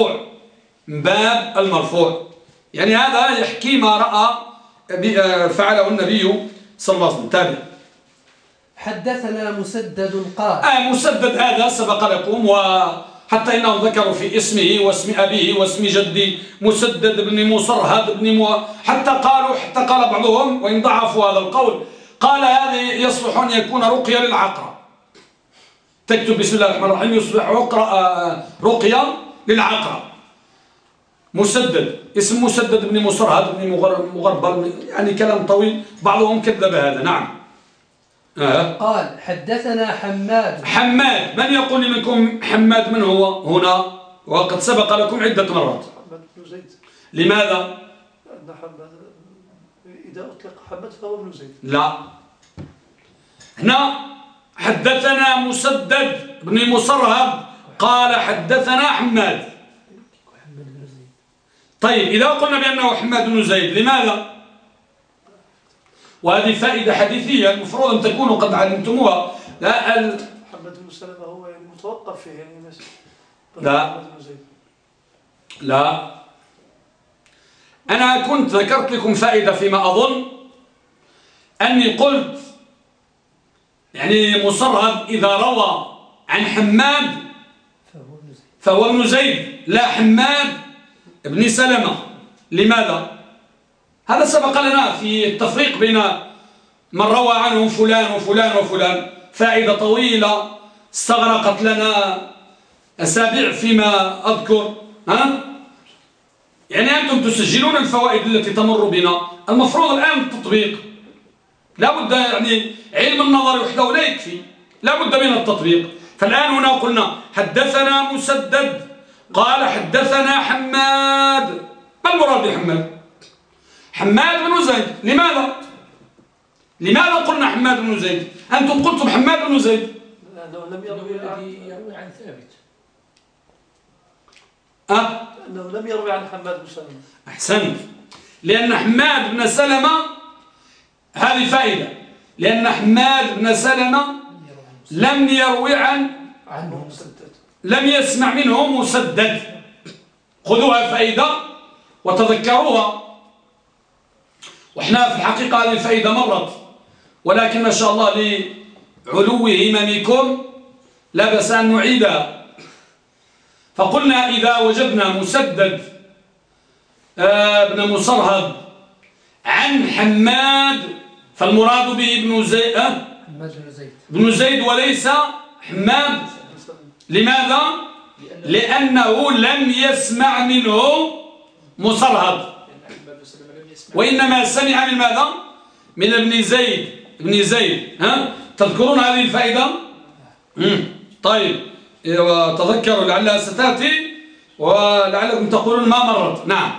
المرفوع يعني هذا يحكي ما رأى فعله النبي صلى الله عليه وسلم. تابع. حدثنا مسدد قال مسدد هذا سبق لكم، وحتى إنهم ذكروا في اسمه واسم أبيه واسم جدي مسدد بن مصرهد حتى قال بعضهم، وإن ضعفوا هذا القول، قال هذا يصلح أن يكون رقية للعقرب. تكتب بسم الله الرحمن الرحيم يصبح رقية للعقرب. مسدد، اسم مسدد بن مصرهد بن مغربل، يعني كلام طويل، بعضهم كذب هذا. نعم. قال حدثنا حماد. من يقول لي منكم حماد من هو هنا؟ وقد سبق لكم عدة مرات. حماد بن زيد. لماذا؟ لأن حماد إذا أطلق حماد فهو ابن زيد. لا، هنا حدثنا مسدد بن مصرهد قال حدثنا حماد. طيب إذا قلنا بأنه حماد بن زيد لماذا؟ وهذه فائدة حديثية المفروض أن تكونوا قد علمتموها. محمد بن سلمة هو يعني متوقف فيه يعني لا أنا كنت ذكرت لكم فائدة فيما أظن أني قلت يعني مصرهد إذا روى عن حماد فهو ابن زيد لا حماد ابن سلمة. لماذا؟ هذا سبق لنا في التفريق بين من روى عنهم فلان وفلان وفلان، فائدة طويلة استغرقت لنا أسابيع فيما أذكر. يعني أنتم تسجلون الفوائد التي تمر بنا، المفروض الآن التطبيق. لا بد، يعني علم النظر وحده لا يكفي، لا بد من التطبيق. فالآن هنا قلنا حدثنا مسدد قال حدثنا حماد. ما المراد بحماد؟ حماد بن زيد. لماذا قلنا حماد بن زيد؟ أنتم قلتم حماد بن زيد. لأنه لم يروي عن ثابت. أنه لم يروي عن حماد بن سلمة. أحسنت. لأن حماد بن سلمة، هذه فائدة، لأن حماد بن سلمة لم يروي عنه مسدد، لم يسمع منه مسدد. خذوها فائدة وتذكروها. وإحنا في الحقيقة هذه الفائدة مرت، ولكن ما شاء الله لعلو هممكم لا بأس أن نعيدها. فقلنا إذا وجدنا مسدد بن مصرهد عن حماد فالمراد به ابن زيد وليس حماد. لماذا؟ لأنه لم يسمع منه مصرهد، وإنما سمع من ماذا؟ من ابن زيد. تذكرون هذه الفائدة؟ طيب، وتذكروا لعلها ستأتي ولعلكم تقولون ما مرت. نعم.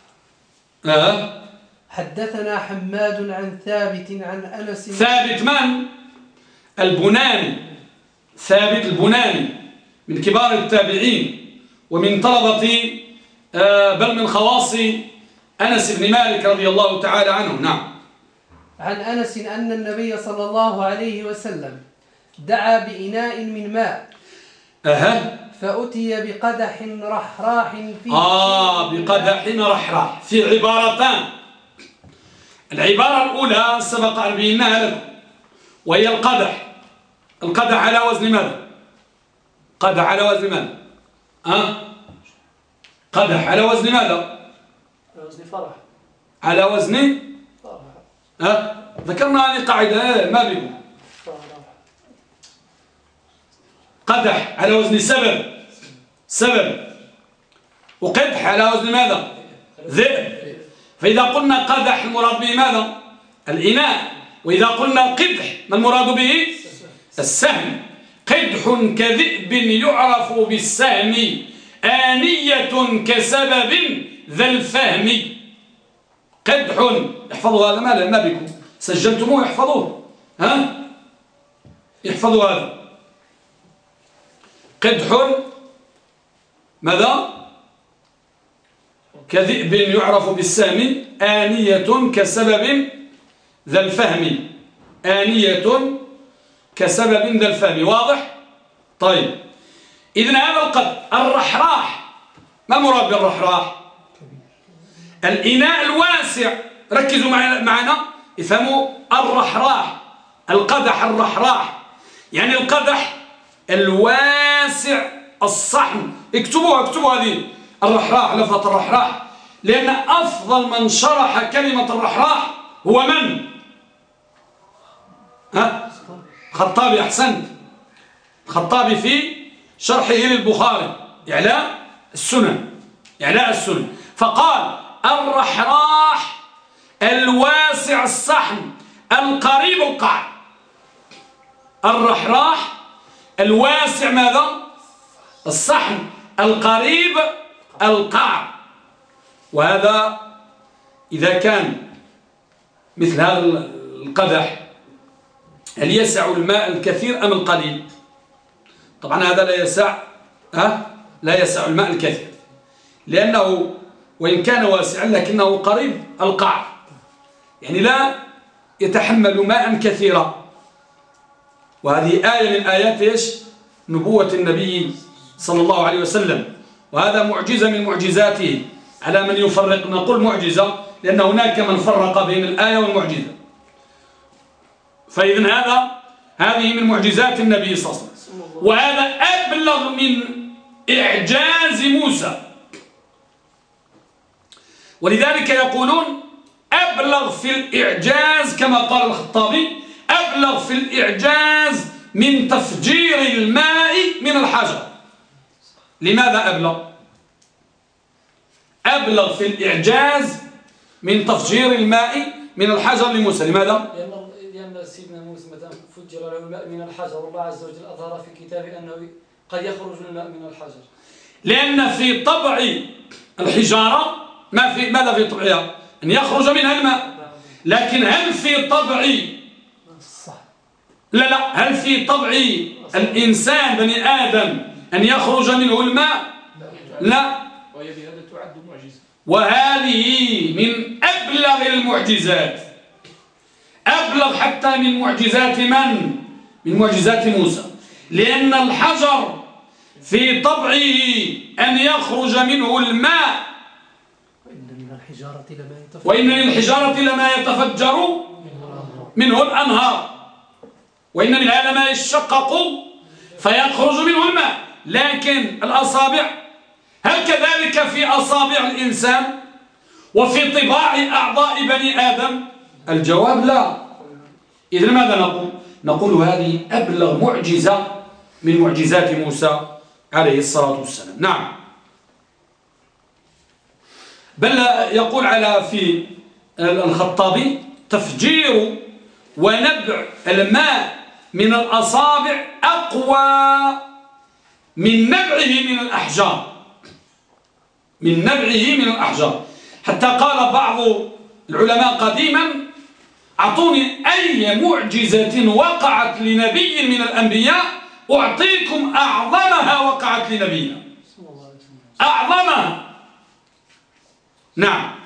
حدثنا حماد عن ثابت عن أنس. ثابت من؟ البناني. ثابت البناني من كبار التابعين ومن طلبة بل من خواص أنس بن مالك رضي الله تعالى عنه. نعم. عن أنس أن النبي صلى الله عليه وسلم دعا بإناء من ماء فأتي بقدح رحراح فيه بقدح رحراح في عبارتان. العبارة الأولى سبق أن بيناها لكم، وهي القدح على وزن ماذا؟ قدح على وزن ماذا؟ قدح على وزن ماذا؟ على وزن فرح. على وزن فرح. ذكرنا هذه قاعدة ما بيكم. قدح على وزن سبب وقدح على وزن ماذا؟ ذئب. فإذا قلنا قدح المراد به ماذا؟ الإناء. وإذا قلنا قدح ما المراد به؟ السهم. قدح كذئب يعرف بالسهم آنية كسبب ذا الفهم. قدح، احفظوا هذا ما بكم سجلتموه احفظوه، ها احفظوا هذا. قدح ماذا؟ كذئب يعرف بالسهم آنية كسبب ذا الفهم. آنية كسبب ذا الفهم. واضح؟ طيب إذن هذا القدر. الرحراح ما المراد بالرحراح؟ الإناء الواسع. ركزوا معنا افهموا الرحراح. القدح الرحراح يعني القدح الواسع الصحن. اكتبوا هذه الرحراح، لفظة الرحراح، لأن أفضل من شرح كلمة الرحراح هو من؟ خطابي. أحسنت. خطابي في شرحه للبخاري إعلاء السنن. فقال الرحراح الواسع الصحن القريب القعر. الرحراح الواسع ماذا؟ الصحن القريب القعر. وهذا إذا كان مثل هذا القدح هل يسع الماء الكثير أم القليل؟ طبعا هذا لا يسع الماء الكثير، لأنه وإن كان واسعا لكنه قريب القعر، يعني لا يتحمل ماء كثيرا. وهذه آية من آيات نبوة النبي صلى الله عليه وسلم، وهذا معجزة من معجزاته. على من يفرق نقول معجزة، لأن هناك من فرق بين الآية والمعجزة. فإذن هذه من معجزات النبي صلى الله عليه وسلم، وهذا أبلغ من إعجاز موسى. ولذلك يقولون أبلغ في الإعجاز كما قال الخطابي، أبلغ في الإعجاز من تفجير الماء من الحجر. لماذا أبلغ؟ أبلغ في الإعجاز من تفجير الماء من الحجر لموسى. لماذا؟ لأن سيدنا موسى مثلا فجر له الماء من الحجر، والله عز وجل أظهر في كتابه أنه قد يخرج الماء من الحجر. لأن في طبع الحجارة ماذا في طبعها؟ أن يخرج منها الماء. لكن هل في طبع هل في طبع الإنسان بني آدم أن يخرج منه الماء؟ لا. وهذه من أبلغ المعجزات، أبلغ حتى من معجزات من؟ من معجزات موسى، لأن الحجر في طبعه أن يخرج منه الماء، وإن من الحجارة لما يتفجر منه الأنهار، وإن منها لما يشقق فيخرج منه الماء. لكن الأصابع هل كذلك في أصابع الإنسان وفي طباع أعضاء بني آدم؟ الجواب لا. إذن ماذا نقول؟ نقول هذه أبلغ معجزة من معجزات موسى عليه الصلاة والسلام. نعم. بل يقول في الخطابي تفجير ونبع الماء من الأصابع أقوى من نبعه من الأحجار، من نبعه من الأحجار. حتى قال بعض العلماء قديما أعطوني أي معجزة وقعت لنبي من الأنبياء أعطيكم أعظمها وقعت لنبينا، أعظمها. نعم.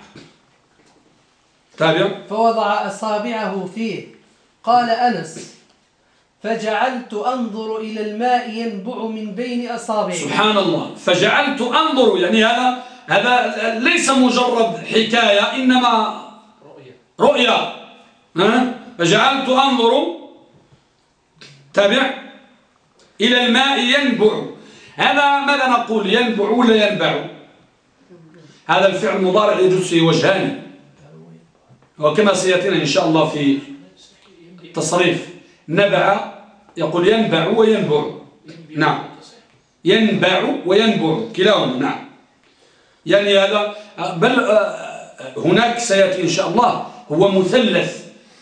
تابع. فوضع أصابعه فيه، قال أنس فجعلت أنظر إلى الماء ينبع من بين أصابعه. سبحان الله. فجعلت أنظر، يعني هذا ليس مجرد حكاية، إنما رؤيا. فجعلت أنظر، تابع، إلى الماء ينبع. هذا ماذا نقول؟ ينبع ولا ينبع؟ هذا الفعل المضارع يجوز فيه وجهان، وكما سيأتينا إن شاء الله في التصريف. نبع يقول ينبع وينبع. نعم، ينبع وينبع كلاهما. نعم، يعني هذا بل هناك سيأتي إن شاء الله هو مثلث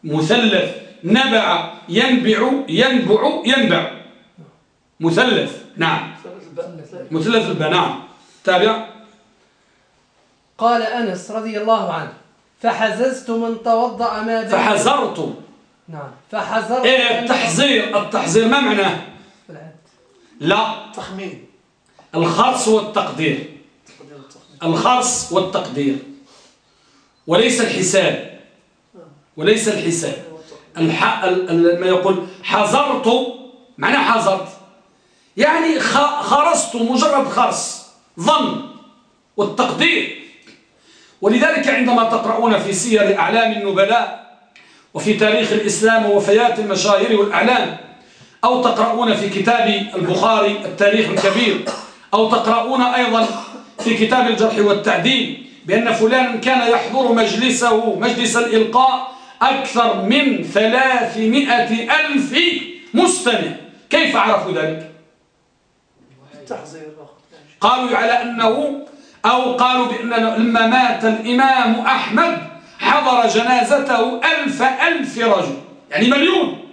مثلث نبع ينبع ينبع ينبع مثلث. نعم مثلث الباء. نعم تابع. قال أنس رضي الله عنه فحززت من توضأ ما بين فحزرت. نعم فحزرت. ايه التحزير ما معناه؟ لا تخمين. الخرص والتقدير. الخرص والتقدير وليس الحساب. وليس الحساب. ما يقول حزرت معنى حزرت يعني خرصت مجرد خرص ظن والتقدير. ولذلك عندما تقرؤون في سير أعلام النبلاء وفي تاريخ الإسلام ووفيات المشاهير والأعلام أو تقرؤون في كتاب البخاري التاريخ الكبير أو تقرؤون أيضا في كتاب الجرح والتعديل بأن فلان كان يحضر مجلس الإلقاء أكثر من 300,000 مستمع. كيف عرفوا ذلك؟ قالوا على أنه أو قالوا بأن لما مات الإمام أحمد حضر جنازته 1000 رجل يعني مليون.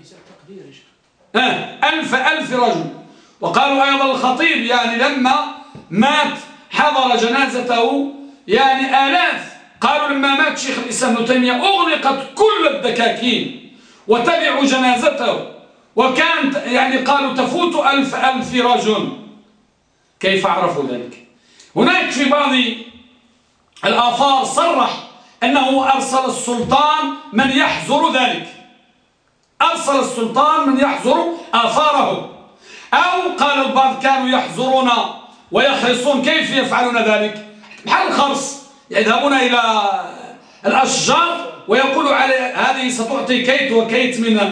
1000 رجل. وقالوا أيضا الخطيب يعني لما مات حضر جنازته يعني آلاف. قالوا لما مات شيخ الإسلام ابن تيمية أغلقت كل الدكاكين وتبعوا جنازته وكانت يعني قالوا تفوت 1000 رجل. كيف عرفوا ذلك؟ هناك في بعض الآثار صرح أنه أرسل السلطان من يحظر ذلك. أرسل السلطان من يحظر آثاره. أو قال البعض كانوا يحظرون ويحرصون. كيف يفعلون ذلك؟ بحال الخرص يذهبون إلى الأشجار ويقولوا على هذه ستعطي كيت وكيت من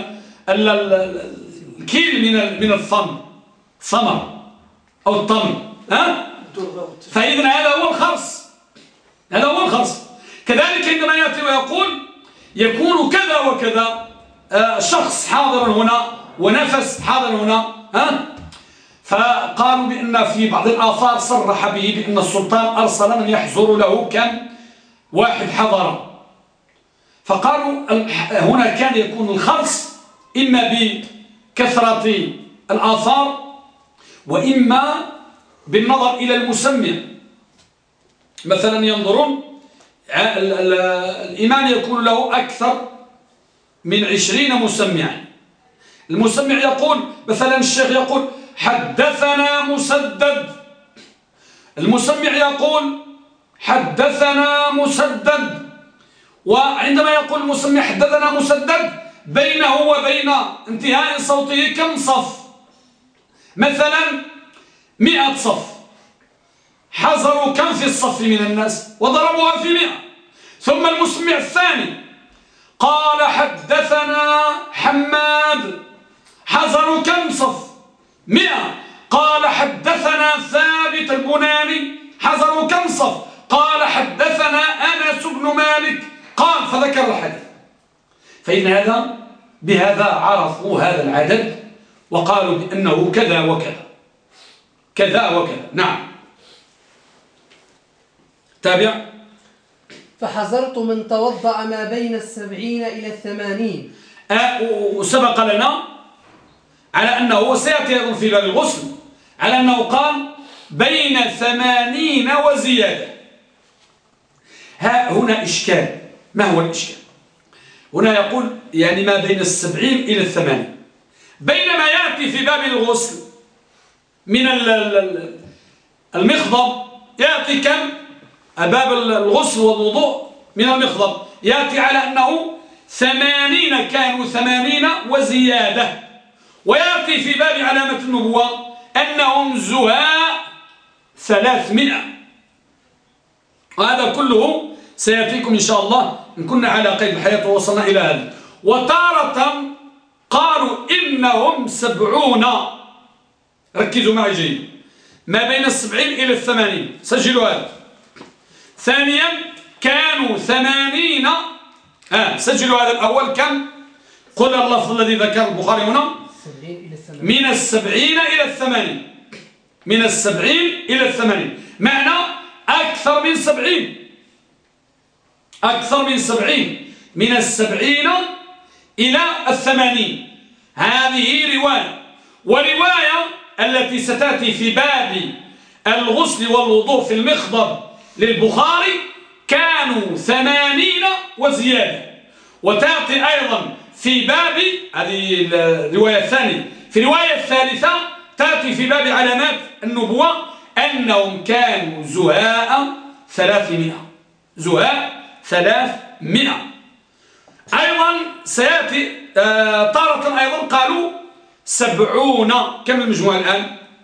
الكيل من الثمر أو التمر. فإذن هذا هو الخرص. هذا هو الخرص. كذلك عندما يأتي ويقول يكون كذا وكذا شخص حاضر هنا ونفس حاضر هنا فقالوا بأن في بعض الآثار صرح به بأن السلطان أرسل من يحضر له كم واحد حضر. فقالوا هنا كان يكون الخرص إما بكثرة الآثار وإما بالنظر إلى المسمع. مثلا ينظرون الإمام يكون له أكثر من 20 مسمعا. المسمع يقول مثلا الشيخ يقول حدثنا مسدد. المسمع يقول حدثنا مسدد. وعندما يقول المسمع حدثنا مسدد بينه وبين انتهاء صوته كم صف؟ مثلا 100 صف. حضروا كم في الصف من الناس وضربوها في 100. ثم المسمع الثاني قال حدثنا حماد. حضروا كم صف؟ 100. قال حدثنا ثابت البناني. حضروا كم صف؟ قال حدثنا أنس بن مالك. قال فذكر الحديث. فإن بهذا عرفوا هذا العدد وقالوا بأنه كذا وكذا كذا وكذا. نعم تابع. فحذرت من توضأ ما بين 70 إلى 80. وسبق لنا على أنه سيأتي أيضا في باب الغسل على أنه قال بين 80 وزيادة. هنا إشكال. ما هو الإشكال؟ هنا يقول يعني ما بين 70 إلى 80 بينما يأتي في باب الغسل من المخضب يأتي كم؟ باب الغسل والوضوء من المخضب يأتي على أنه 80 كانوا 80 وزيادة. ويأتي في باب علامة النبوة أنهم زهاء 300. وهذا كله سيأتيكم إن شاء الله إن كنا على قيد الحياة ووصلنا إلى هذا. وتارة قالوا إنهم 70. ركزوا معي جيد. ما بين 70 إلى 80 سجلوا هذا. ثانيا كانوا 80. سجلوا هذا الأول كم؟ قل اللفظ الذي ذكر البخاري هنا من 70 إلى 80. من 70 إلى 80 معنى أكثر من 70. أكثر من 70 من 70 إلى 80. هذه رواية. ورواية التي ستأتي في باب الغسل والوضوء في المخضب للبخاري كانوا 80 وزيادة. وتأتي أيضا في باب هذه الرواية الثانية. في الرواية الثالثة تأتي في باب علامات النبوة أنهم كانوا زهاء 300. زهاء 300. أيضا سيأتي تارة أيضا قالوا 70. كم المجموعة الآن؟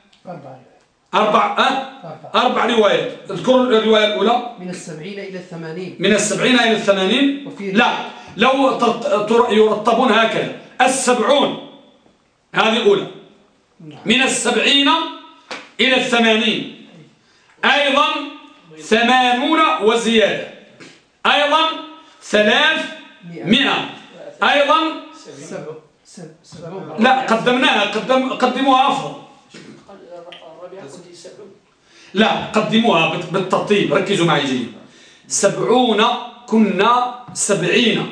4 روايات. اذكروا الرواية الأولى من 70 إلى 80. من 70 إلى 80. لا، لو يرتبون هكذا 70 هذه الأولى، من 70 إلى 80، أيضا 80 وزيادة، أيضا 300، أيضا لا قدمناها، قدموها أفضل. لا قدموها بالترتيب، ركزوا معي جيد. 70 كنا 70،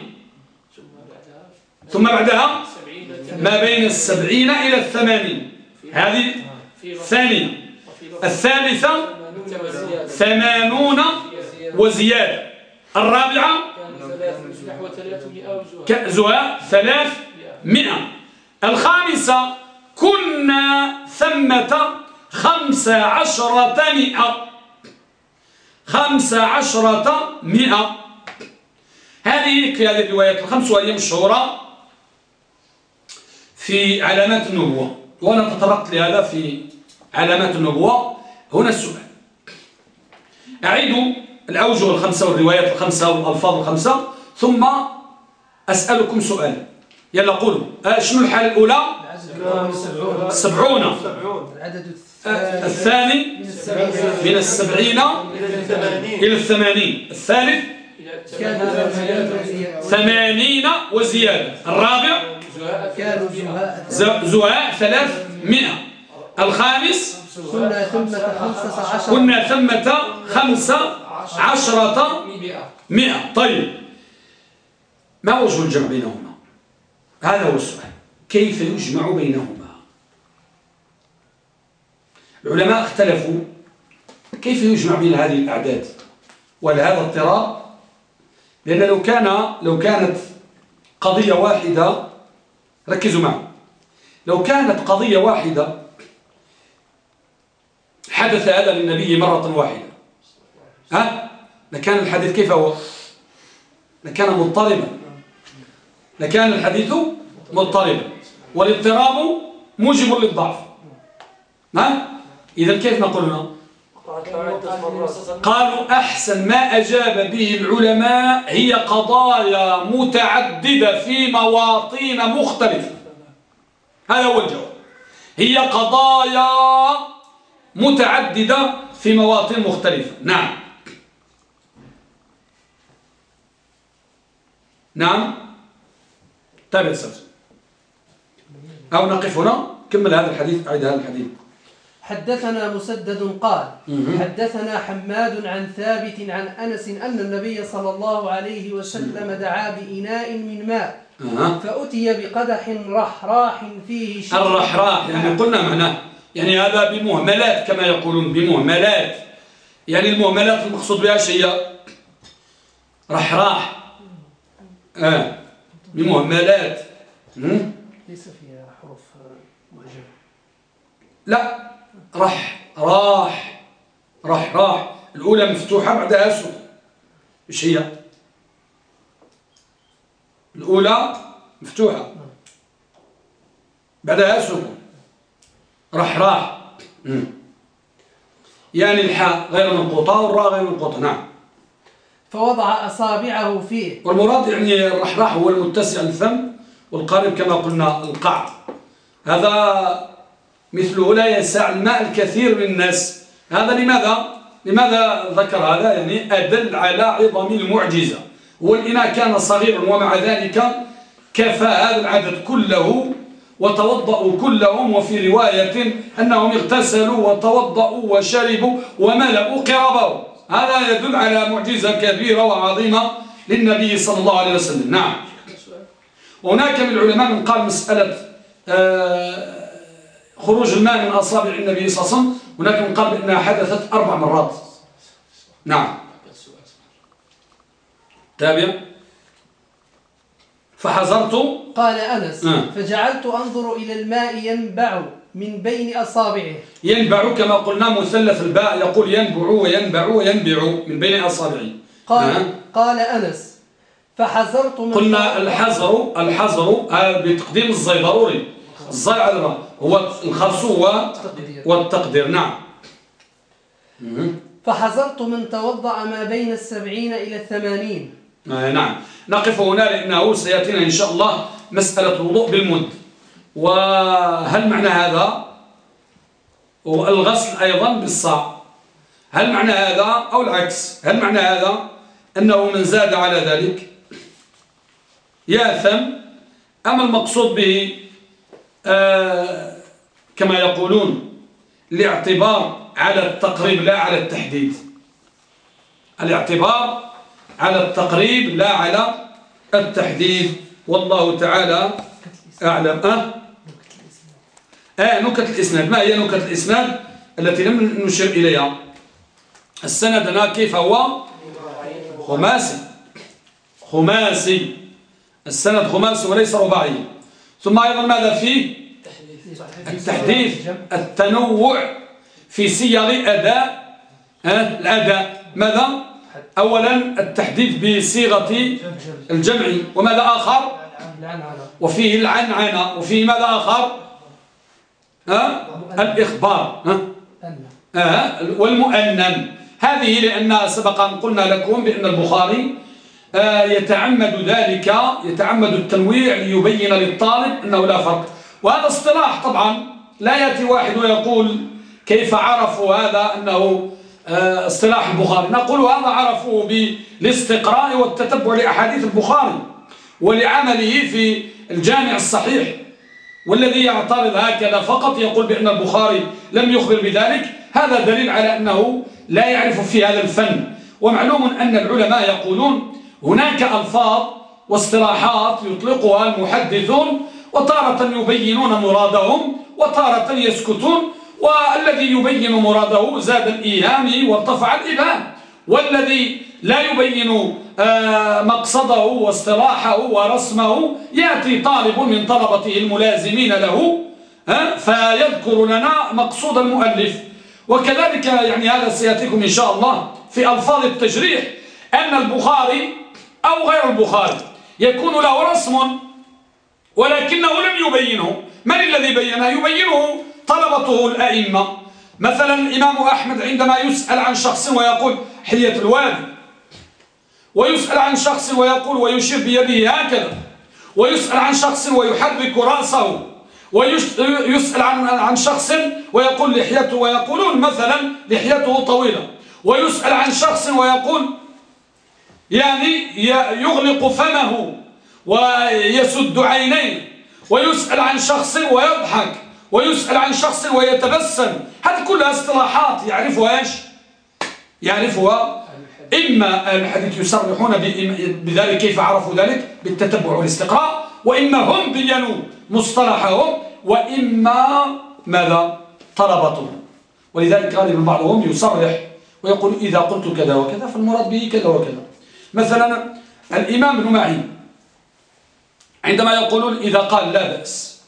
ثم بعدها ما بين 70 إلى 80 هذه الثانية. الثالثة 80 وزيادة. الرابعة زهاء 300. الخامسة كنا ثمة 15 مئة. هذه الروايات الخمس وهي مشهورة في علامات النبوة، وأنا تطرقت لهذا في علامات النبوة. هنا السؤال، أعيد الأوجه الخمسة والروايات الخمسة والألفاظ الخمسة، ثم أسألكم سؤال. يلا قولوا شنو الحالة الأولى؟ 70. العدد الثاني من 70 إلى 80. الثالث 80 وزيادة. الرابع زهاء 300. الخامس كنا ثمة 15 مئة. طيب، ما وجه الجمع بينهما؟ هذا هو السؤال، كيف يجمع بينهما؟ العلماء اختلفوا كيف يجمع بين هذه الأعداد، ولهذا اضطراب، لأن لو كانت قضية واحدة، ركزوا معي، لو كانت قضية واحدة حدث هذا للنبي مرة واحدة، لكان الحديث كيف هو؟ لكان مضطربا، لكان الحديث مضطربا، والاضطراب موجب للضعف. إذن كيف نقول هنا؟ قالوا أحسن ما أجاب به العلماء هي قضايا متعددة في مواطن مختلفة. هذا هو الجواب، هي قضايا متعددة في مواطن مختلفة. نعم. تابع السلسل أو نقف هنا. كمل هذا الحديث، أعيد هذا الحديث. حدثنا مسدد قال حدثنا حماد عن ثابت عن أنس أن النبي صلى الله عليه وسلم دعا بإناء من ماء فأتي بقدح رحراح فيه شيء. الرحراح يعني قلنا معناه يعني هذا بمهملات كما يقولون، بمهملات، يعني المهملات المقصود بها شيء رحراح بمهملات ليس فيها حروف معجمة. لا، راح الأولى مفتوحة بعدها سكون. إيش هي؟ الأولى مفتوحة بعدها سكون، راح يعني الحاء غير منقوطة والراء غير منقوطة. نعم. فوضع أصابعه فيه، والمراد يعني الرحراح هو المتسع الفم والقارب كما قلنا القعر. هذا مثله لا يسع الماء الكثير للناس. هذا لماذا ذكر هذا؟ يعني أدل على عظم المعجزة. والإناء كان صغيرا ومع ذلك كفى هذا العدد كله وتوضأوا كلهم. وفي رواية أنهم اغتسلوا وتوضأوا وشربوا وملأوا قربهم. هذا يدل على معجزة كبيرة وعظيمة للنبي صلى الله عليه وسلم. نعم. وهناك من العلماء من قال مسألة خروج الماء من أصابع النبي صلى الله عليه وسلم، هناك من قال بأنها حدثت 4 مرات. نعم. تابع. فحذرت، قال أنس فجعلت أنظر إلى الماء ينبع من بين أصابعه. ينبع كما قلنا مثلث الباء، يقول ينبع وينبع وينبع من بين أصابعه. قال أنس فحذرت من، قلنا الحذر بتقديم الزي ضروري، الزي على الراء هو الخرص والتقدير. نعم. فحذرت من توضأ ما بين 70 إلى 80. نعم. نقف هنا لأنه سيأتينا إن شاء الله مسألة الوضوء بالمد، وهل معنى هذا والغسل أيضا بالصاع، هل معنى هذا أو العكس؟ هل معنى هذا أنه من زاد على ذلك يأثم، أما المقصود به كما يقولون الاعتبار على التقريب لا على التحديد، الاعتبار على التقريب لا على التحديد، والله تعالى أعلم. نكت الإسناد. ما هي نكت الإسناد التي لم نشير إليها؟ السندنا كيف هو؟ خماسي. السند خماسي وليس رباعي. ثم أيضا ماذا فيه؟ التحديث، التنوع في صيغ أداء الأداء. ماذا؟ أولا التحديث بصيغة الجمع، وماذا آخر؟ وفيه العنعنة، وفيه ماذا آخر؟ الإخبار والمؤنن. هذه لأن سبقا قلنا لكم بأن البخاري يتعمد ذلك، يتعمد التنويع ليبين للطالب أنه لا فرق. وهذا اصطلاح طبعا لا يأتي واحد ويقول كيف عرفوا هذا أنه اصطلاح البخاري. نقول هذا عرفوه بالاستقراء والتتبع لأحاديث البخاري ولعمله في الجامع الصحيح. والذي يعترض هكذا فقط يقول بأن البخاري لم يخبر بذلك، هذا دليل على أنه لا يعرف في هذا الفن. ومعلوم أن العلماء يقولون هناك ألفاظ واصطلاحات يطلقها المحدثون، وتارة يبينون مرادهم وتارة يسكتون، والذي يبين مراده زاد الإيهام وارتفع الإبهام، والذي لا يبين مقصده واصطلاحه ورسمه يأتي طالب من طلبته الملازمين له فيذكر لنا مقصود المؤلف. وكذلك يعني هذا سيأتيكم إن شاء الله في ألفاظ التجريح، أن البخاري أو غير البخاري يكون له رسم ولكنه لم يبينه. من الذي بينه؟ يبينه طلبته الأئمة. مثلا الإمام أحمد عندما يسأل عن شخص ويقول حلية الوادي، ويسأل عن شخص ويقول ويشير بيده هكذا، ويسأل عن شخص ويحرك رأسه، ويسأل عن شخص ويقول لحيته ويقولون مثلا لحيته طويلة، ويسأل عن شخص ويقول يعني يغلق فمه ويسد عينيه، ويسأل عن شخص ويضحك، ويسأل عن شخص ويتبسم. هذه كلها اصطلاحات يعرفها ايش؟ يعرفها إما الحديث يصرحون بذلك كيف عرفوا ذلك بالتتبع والاستقراء، وإما هم بينوا مصطلحهم، وإما ماذا؟ طلبته. ولذلك غالبا بعضهم يصرح ويقول إذا قلت كذا وكذا فالمراد به كذا وكذا. مثلا الإمام ابن معين عندما يقولون إذا قال لا بأس،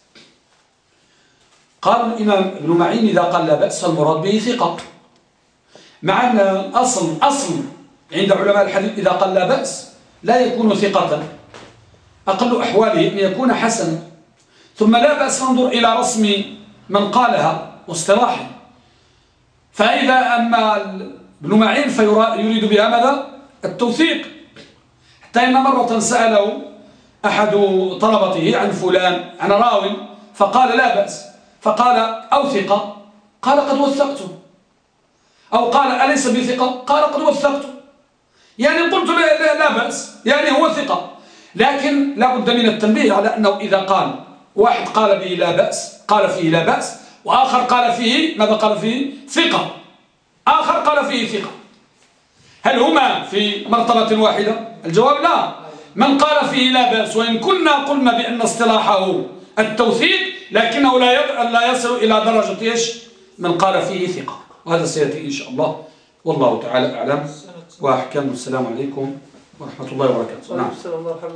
قال الإمام ابن معين إذا قال لا بأس فالمراد به ثقة، مع أن الأصل عند علماء الحديث إذا قال لا بأس لا يكون ثقة، أقل أحواله أن يكون حسنا. ثم لا بأس ننظر إلى رسم من قالها واصطلاحه. فإذا أما ابن معين فيريد بها ماذا؟ التوثيق. حتى إن مرة سأله أحد طلبته عن فلان عن راو فقال لا بأس، فقال أو ثقة، قال قد وثقته، أو قال أليس بثقة، قال قد وثقته. يعني قلت لا بأس يعني هو ثقة، لكن لا بد من التنبيه على أنه إذا قال واحد قال به لا بأس، قال فيه لا بأس، وآخر قال فيه ماذا؟ قال فيه ثقة، آخر قال فيه ثقة. هل هما في مرتبة واحدة؟ الجواب لا. من قال فيه لا بأس، وإن كنا قلنا بأن اصطلاحه التوثيق، لكنه لا يصل إلى درجة إيش؟ من قال فيه ثقة، وهذا سيأتي إن شاء الله، والله تعالى أعلم وأحكم. السلام عليكم ورحمة الله وبركاته. نعم.